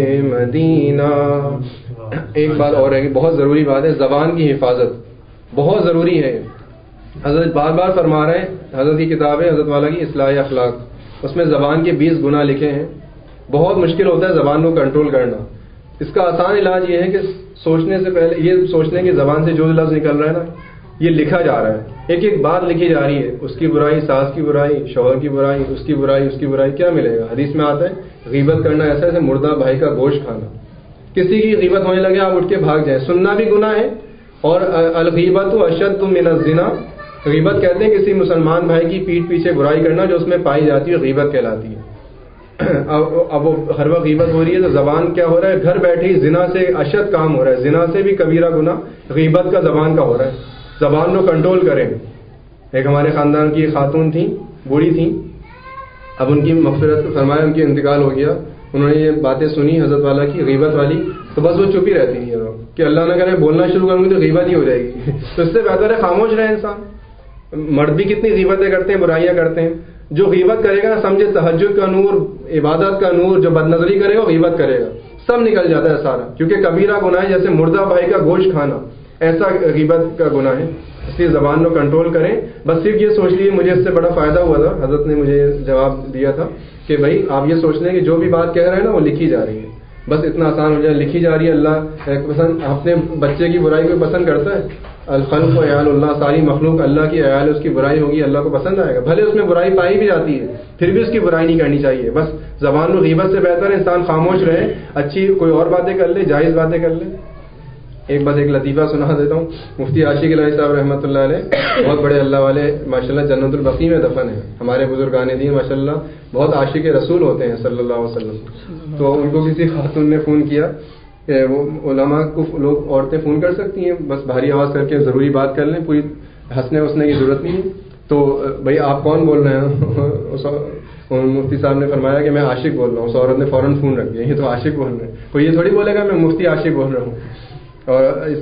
مدینہ. ایک بات اور ہے، بہت ضروری بات ہے، زبان کی حفاظت بہت ضروری ہے. حضرت بار بار فرما رہے ہیں، حضرت کی کتاب ہے حضرت والا کی اصلاح اخلاق، اس میں زبان کے 20 گناہ لکھے ہیں. بہت مشکل ہوتا ہے زبان کو کنٹرول کرنا. اس کا آسان علاج یہ ہے کہ سوچنے سے پہلے یہ سوچ لیں کہ زبان سے جو لفظ نکل رہا ہے نا، یہ لکھا جا رہا ہے، ایک ایک بات لکھی جا رہی ہے. اس کی برائی، ساس کی برائی، شوہر کی برائی، اس کی برائی، اس کی برائی، کیا ملے گا؟ حدیث میں آتا ہے غیبت کرنا ایسا ہے مردہ بھائی کا گوشت کھانا. کسی کی غیبت ہونے لگے آپ اٹھ کے بھاگ جائیں. سننا بھی گناہ ہے. اور الغیبت اشد من الزنا، غیبت کہتے ہیں کسی مسلمان بھائی کی پیٹھ پیچھے برائی کرنا جو اس میں پائی جاتی ہے، غیبت کہلاتی ہے. اب وہ ہر وقت غیبت ہو رہی ہے تو زبان کیا ہو رہا ہے؟ گھر بیٹھے ہی زنا سے اشد کام ہو رہا ہے. زنا سے بھی کبیرہ گناہ غیبت کا زبان کا ہو رہا ہے. زبان کو کنٹرول کریں. ایک ہمارے خاندان کی خاتون تھیں، بوڑھی تھیں، اب ان کی مغفرت فرمایا، ان کی انتقال ہو گیا. انہوں نے یہ باتیں سنی حضرت والا کی غیبت والی، تو بس وہ چپ ہی رہتی ہیں کہ اللہ نہ کرے بولنا شروع کروں گی تو غیبت ہی ہو جائے گی. تو اس سے بہتر ہے خاموش رہے انسان. مرد بھی کتنی غیبتیں کرتے ہیں، برائیاں کرتے ہیں. جو غیبت کرے گا سمجھے تہجد کا نور، عبادت کا نور، جو بد نظری کرے گا غیبت کرے گا، سب نکل جاتا ہے سارا. کیونکہ کبیرہ گناہ ہے، جیسے مردہ بھائی کا گوشت کھانا، ایسا غیبت کا گناہ ہے. اس لیے زبان کو کنٹرول کریں. بس صرف یہ سوچ لیے، مجھے اس سے بڑا فائدہ ہوا تھا، حضرت نے مجھے جواب دیا تھا کہ بھائی آپ یہ سوچ لیں کہ جو بھی بات کہہ رہے ہیں نا وہ لکھی جا رہی ہے. بس اتنا آسان ہو جائے، لکھی جا رہی ہے. اللہ پسند، اپنے بچے کی برائی کو پسند کرتا ہے؟ الخلق و عیال اللہ، ساری مخلوق اللہ کی عیال، اس کی برائی ہوگی اللہ کو پسند آئے گا. بھلے اس میں برائی پائی بھی جاتی ہے پھر بھی اس کی برائی نہیں کرنی چاہیے. بس زبان و غیبت سے بہتر ہے انسان خاموش رہے، اچھی کوئی اور باتیں کر لے، جائز باتیں کر لے. ایک لطیفہ سنا دیتا ہوں. مفتی عاشق الہی صاحب رحمۃ اللہ علیہ، بہت بڑے اللہ والے، ماشاءاللہ جنت البقیع میں دفن ہیں. ہمارے بزرگان دین ماشاءاللہ بہت عاشق رسول ہوتے ہیں صلی اللہ علیہ وسلم. تو ان کو کسی خاتون نے فون کیا کہ وہ علماء کو لوگ عورتیں فون کر سکتی ہیں، بس بھاری آواز کر کے ضروری بات کر لیں، کوئی ہنسنے وسنے کی ضرورت نہیں ہے. تو بھائی آپ کون بول رہے ہیں؟ مفتی صاحب نے فرمایا کہ میں عاشق بول رہا ہوں. اس عورت نے فوراً فون رکھ دیا، یہ تو عاشق بول رہے ہیں. کوئی یہ تھوڑی بولے گا میں مفتی عاشق بول رہا ہوں. اور اس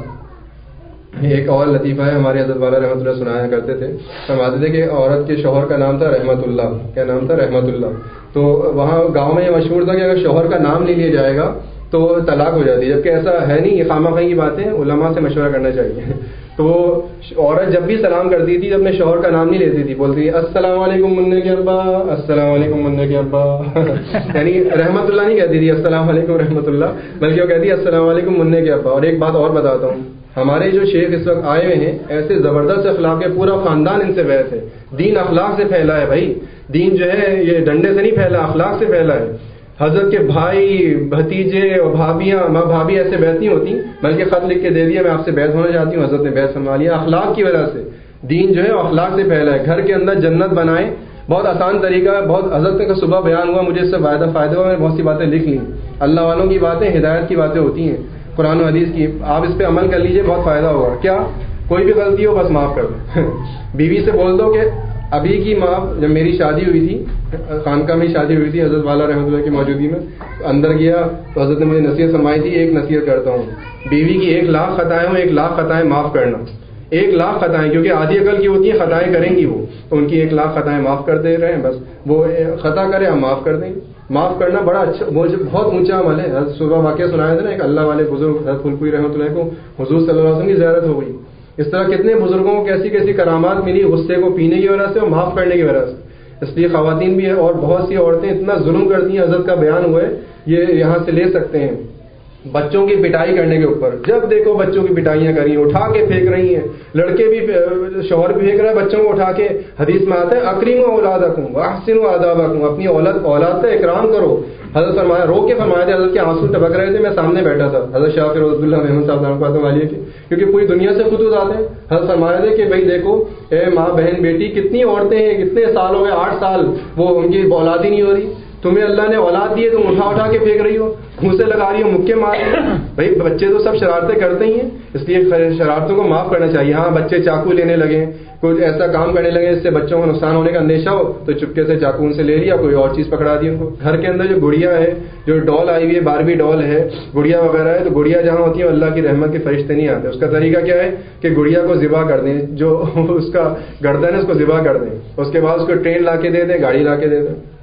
طرح ایک اور لطیفہ ہے، ہمارے حضرت والا رحمۃ اللہ سنایا کرتے تھے. فرماتے تھے کہ عورت کے شوہر کا نام تھا رحمت اللہ. کیا نام تھا؟ رحمت اللہ. تو وہاں گاؤں میں یہ مشہور تھا کہ اگر شوہر کا نام نہیں لیا جائے گا تو طلاق ہو جاتی ہے، جبکہ ایسا ہے نہیں. یہ خواہ مخواہ کی باتیں علماء سے مشورہ کرنا چاہیے. تو عورت جب بھی سلام کرتی تھی، جب اپنے شوہر کا نام نہیں لیتی تھی، بولتی تھی السلام علیکم منع کے ابا، السلام علیکم منع کے ابا. یعنی رحمت اللہ نہیں کہتی تھی السلام علیکم رحمت اللہ، بلکہ وہ کہتی السلام علیکم منع کے ابا. اور ایک بات اور بتاتا ہوں، ہمارے جو شیخ اس وقت آئے ہوئے ہیں ایسے زبردست اخلاق ہے، پورا خاندان ان سے بیعت ہے. دین اخلاق سے پھیلا ہے بھائی. دین جو ہے یہ ڈنڈے سے نہیں پھیلا، اخلاق سے پھیلا ہے. حضرت کے بھائی، بھتیجے اور بھابیاں، ماں بھابھی ایسے بیعت نہیں ہوتی، بلکہ خط لکھ کے دے دیا میں آپ سے بیعت ہونا چاہتی ہوں، حضرت نے بیعت فرما لیا. اخلاق کی وجہ سے دین جو ہے اخلاق سے پھیلا ہے. گھر کے اندر جنت بنائیں، بہت آسان طریقہ ہے. بہت حضرت کا صبح بیان ہوا، مجھے اس سے فائدہ ہوا. میں نے بہت سی باتیں لکھ لیں. اللہ والوں کی باتیں ہدایت کی باتیں ہوتی ہیں، قرآن و حدیث کی. آپ اس پہ عمل کر لیجئے، بہت فائدہ ہوگا. کیا کوئی بھی غلطی ہو بس معاف کر دو. بیوی سے بول دو کہ ابھی کی معاف. جب میری شادی ہوئی تھی، خانقاہ میں شادی ہوئی تھی حضرت والا رحمۃ اللہ کی موجودگی میں، اندر گیا تو حضرت نے مجھے نصیحت فرمائی تھی. ایک نصیحت کرتا ہوں، بیوی کی 1,00,000 خطائیں ہوں، 1,00,000 خطائیں معاف کرنا. 1,00,000 خطائیں، کیونکہ آدھی عقل کی ہوتی ہیں، خطائیں کریں گی وہ، تو ان کی 1,00,000 خطائیں معاف کر دے رہے ہیں. بس وہ خطا کرے ہم معاف کر دیں. معاف کرنا بڑا اچھا، بہت اونچا عمل ہے. صبح واقعہ سنایا تھا نا، ایک اللہ والے بزرگ حضرت پھولپوری رحمۃ اللہ کو حضور صلی اللہ علیہ وسلم کی زیارت ہو گئی. اس طرح کتنے بزرگوں کو کیسی کیسی کرامات ملی غصے کو پینے کی وجہ سے اور معاف کرنے کی وجہ سے. اس لیے خواتین بھی ہے اور بہت سی عورتیں اتنا ظلم کرتی ہیں. حضرت کا بیان ہوا ہے، یہ یہاں سے لے سکتے ہیں. بچوں کی پٹائی کرنے کے اوپر، جب دیکھو بچوں کی پٹائیاں کری ہیں، اٹھا کے پھینک رہی ہیں. لڑکے بھی، شوہر بھی پھینک رہا ہے بچوں کو اٹھا کے. حدیث میں آتا ہے اکریموا اولادکم واحسنوا آدابکم، اپنی اولاد کا اکرام کرو. حضرت فرمایا، رو کے فرمایا تھا، حضرت کے آنسو ٹپک رہے تھے، میں سامنے بیٹھا تھا. حضرت شاہ فیروز عبداللہ محمد صاحب رحمۃ اللہ علیہ کے، کیونکہ پوری دنیا سے خطوط آتے ہیں. حضرت فرمایا تھے کہ بھائی دیکھو اے ماں بہن بیٹی، کتنی عورتیں ہیں، کتنے سال ہو گئے، 8 سال وہ ان کی اولاد ہی نہیں ہو رہی. تمہیں اللہ نے اولاد دی ہے، تم اٹھا کے پھینک رہی ہو، منہ سے لگا رہی ہو، مکے مار رہی ہو. بھائی بچے تو سب شرارتیں کرتے ہی ہیں، اس لیے شرارتوں کو معاف کرنا چاہیے. ہاں بچے چاقو لینے لگے، کوئی ایسا کام کرنے لگے جس سے بچوں کو نقصان ہونے کا اندیشہ ہو، تو چپکے سے چاقو ان سے لے لیا، کوئی اور چیز پکڑا دی ان کو. گھر کے اندر جو گڑیا ہے، جو ڈال آئی ہوئی ہے، باربی ڈال ہے، گڑیا وغیرہ ہے، تو گڑیا جہاں ہوتی ہے اللہ کی رحمت کے فرشتے نہیں آتے. اس کا طریقہ کیا ہے کہ گڑیا کو ذبح کر دیں، جو اس کا گردن ہے اس کو ذبح کر دیں، اس کے بعد اس کو ٹرین لا کے دے دیں، گاڑی لا کے دے دیں.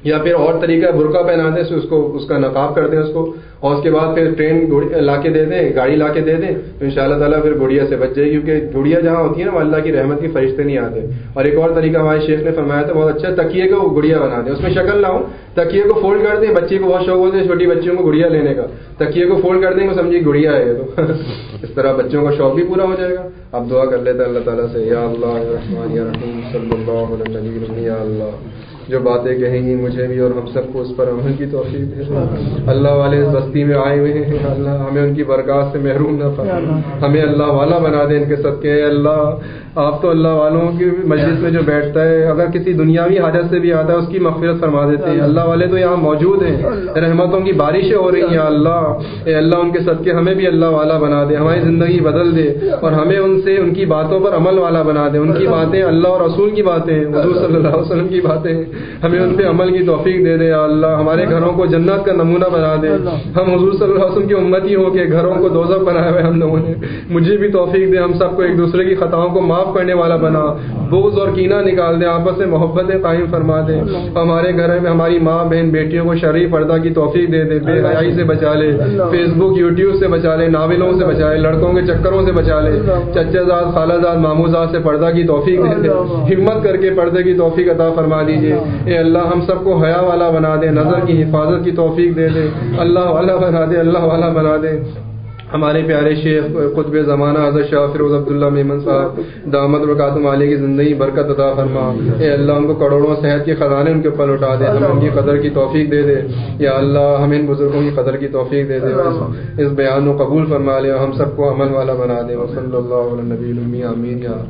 یا پھر اور طریقہ برقع پہنا دیں اس کا نقاب کر دیں اس کو، اور اس کے بعد پھر ٹرین لا کے دے دیں، گاڑی لا کے دے دیں، تو انشاءاللہ تعالیٰ پھر گڑیا سے بچ جائے گی، کیونکہ گڑیا جہاں ہوتی ہے نا وہ اللہ کی رحمت کی فرشتے نہیں آتے۔ اور ایک اور طریقہ ہمارے شیخ نے فرمایا تھا بہت اچھا، تکیے کو گڑیا بنا دیں، اس میں شکل نہ ہو، تکیے کو فولڈ کر دیں، بچے کو بہت شوق ہوتا ہے چھوٹی بچیوں کو گڑیا لینے کا، تکیے کو فولڈ کر دیں گے سمجھیے گڑیا ہے تو اس طرح بچوں کا شوق بھی پورا ہو جائے گا۔ اب دعا کر لیتے ہیں اللہ تعالیٰ سے، یا اللہ یا رحمان یا رحیم صلی اللہ علیہ وسلم، یا اللہ جو باتیں کہیں گی مجھے بھی اور ہم سب کو اس پر عمل کی توفیق دے دے۔ اللہ والے اس بستی میں آئے ہوئے ہیں، اللہ ہمیں ان کی برکات سے محروم نہ فرما، ہمیں اللہ والا بنا دے ان کے صدقے۔ اللہ آپ تو اللہ والوں کی مجلس میں جو بیٹھتا ہے اگر کسی دنیاوی حاجت سے بھی آتا ہے اس کی مغفرت فرما دیتے ہیں۔ اللہ والے تو یہاں موجود ہیں، رحمتوں کی بارشیں ہو رہی ہیں، اللہ اے اللہ ان کے صدقے ہمیں بھی اللہ والا بنا دے، ہماری زندگی بدل دے اور ہمیں ان سے ان کی باتوں پر عمل والا بنا دے۔ ان کی باتیں اللہ اور رسول کی باتیں ہیں، حضور صلی اللہ علیہ وسلم کی باتیں ہیں، ہمیں ان پہ عمل کی توفیق دے دے یا اللہ۔ ہمارے گھروں کو جنت کا نمونہ بنا دے، ہم حضور صلی اللہ علیہ وسلم کی امتی ہو کے گھروں کو دوزخ بنایا ہوئے ہم لوگوں نے، مجھے بھی توفیق دے، ہم سب کو ایک دوسرے کی خطاؤں کو معاف کرنے والا بنا، بغض اور کینہ نکال دے، آپس میں محبتیں قائم فرما دے، ہمارے گھر میں ہماری ماں بہن بیٹیوں کو شرعی پردہ کی توفیق دے دے، بے حیائی سے بچا لے، فیس بک یوٹیوب سے بچا لے، ناولوں سے بچا لے، لڑکوں کے چکروں سے بچا لے، چچا زاد خالہ زاد ماموں زاد سے پردہ کی توفیق دے دے، ہمت کر کے پردے کی توفیق عطا فرما دیجیے اے اللہ۔ ہم سب کو حیا والا بنا دے، نظر کی حفاظت کی توفیق دے دے، اللہ والا بنا دے، اللہ والا بنا دے۔ ہمارے پیارے شیخ قطب زمانہ حضرت شاہ فیروز عبداللہ میمن صاحب دامت برکاتہم عالیہ کی زندگی برکت عطا فرما اے اللہ، ان کو کروڑوں صحت کے خزانے ان کے اوپر لوٹا دے، ہمیں ان کی قدر کی توفیق دے دے یا اللہ، ہمیں ان بزرگوں کی قدر کی توفیق دے دے، اس بیان کو قبول فرما لے اور ہم سب کو عمل والا بنا دے۔ وصلی اللہ علی النبی الامی، آمین یا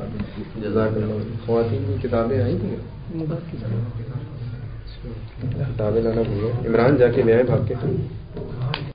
جزاک اللہ۔ خواتین کی کتابیں آئی تھیں، کتابیں لانا بھولے، عمران جا کے لے آئے بھاگ کے۔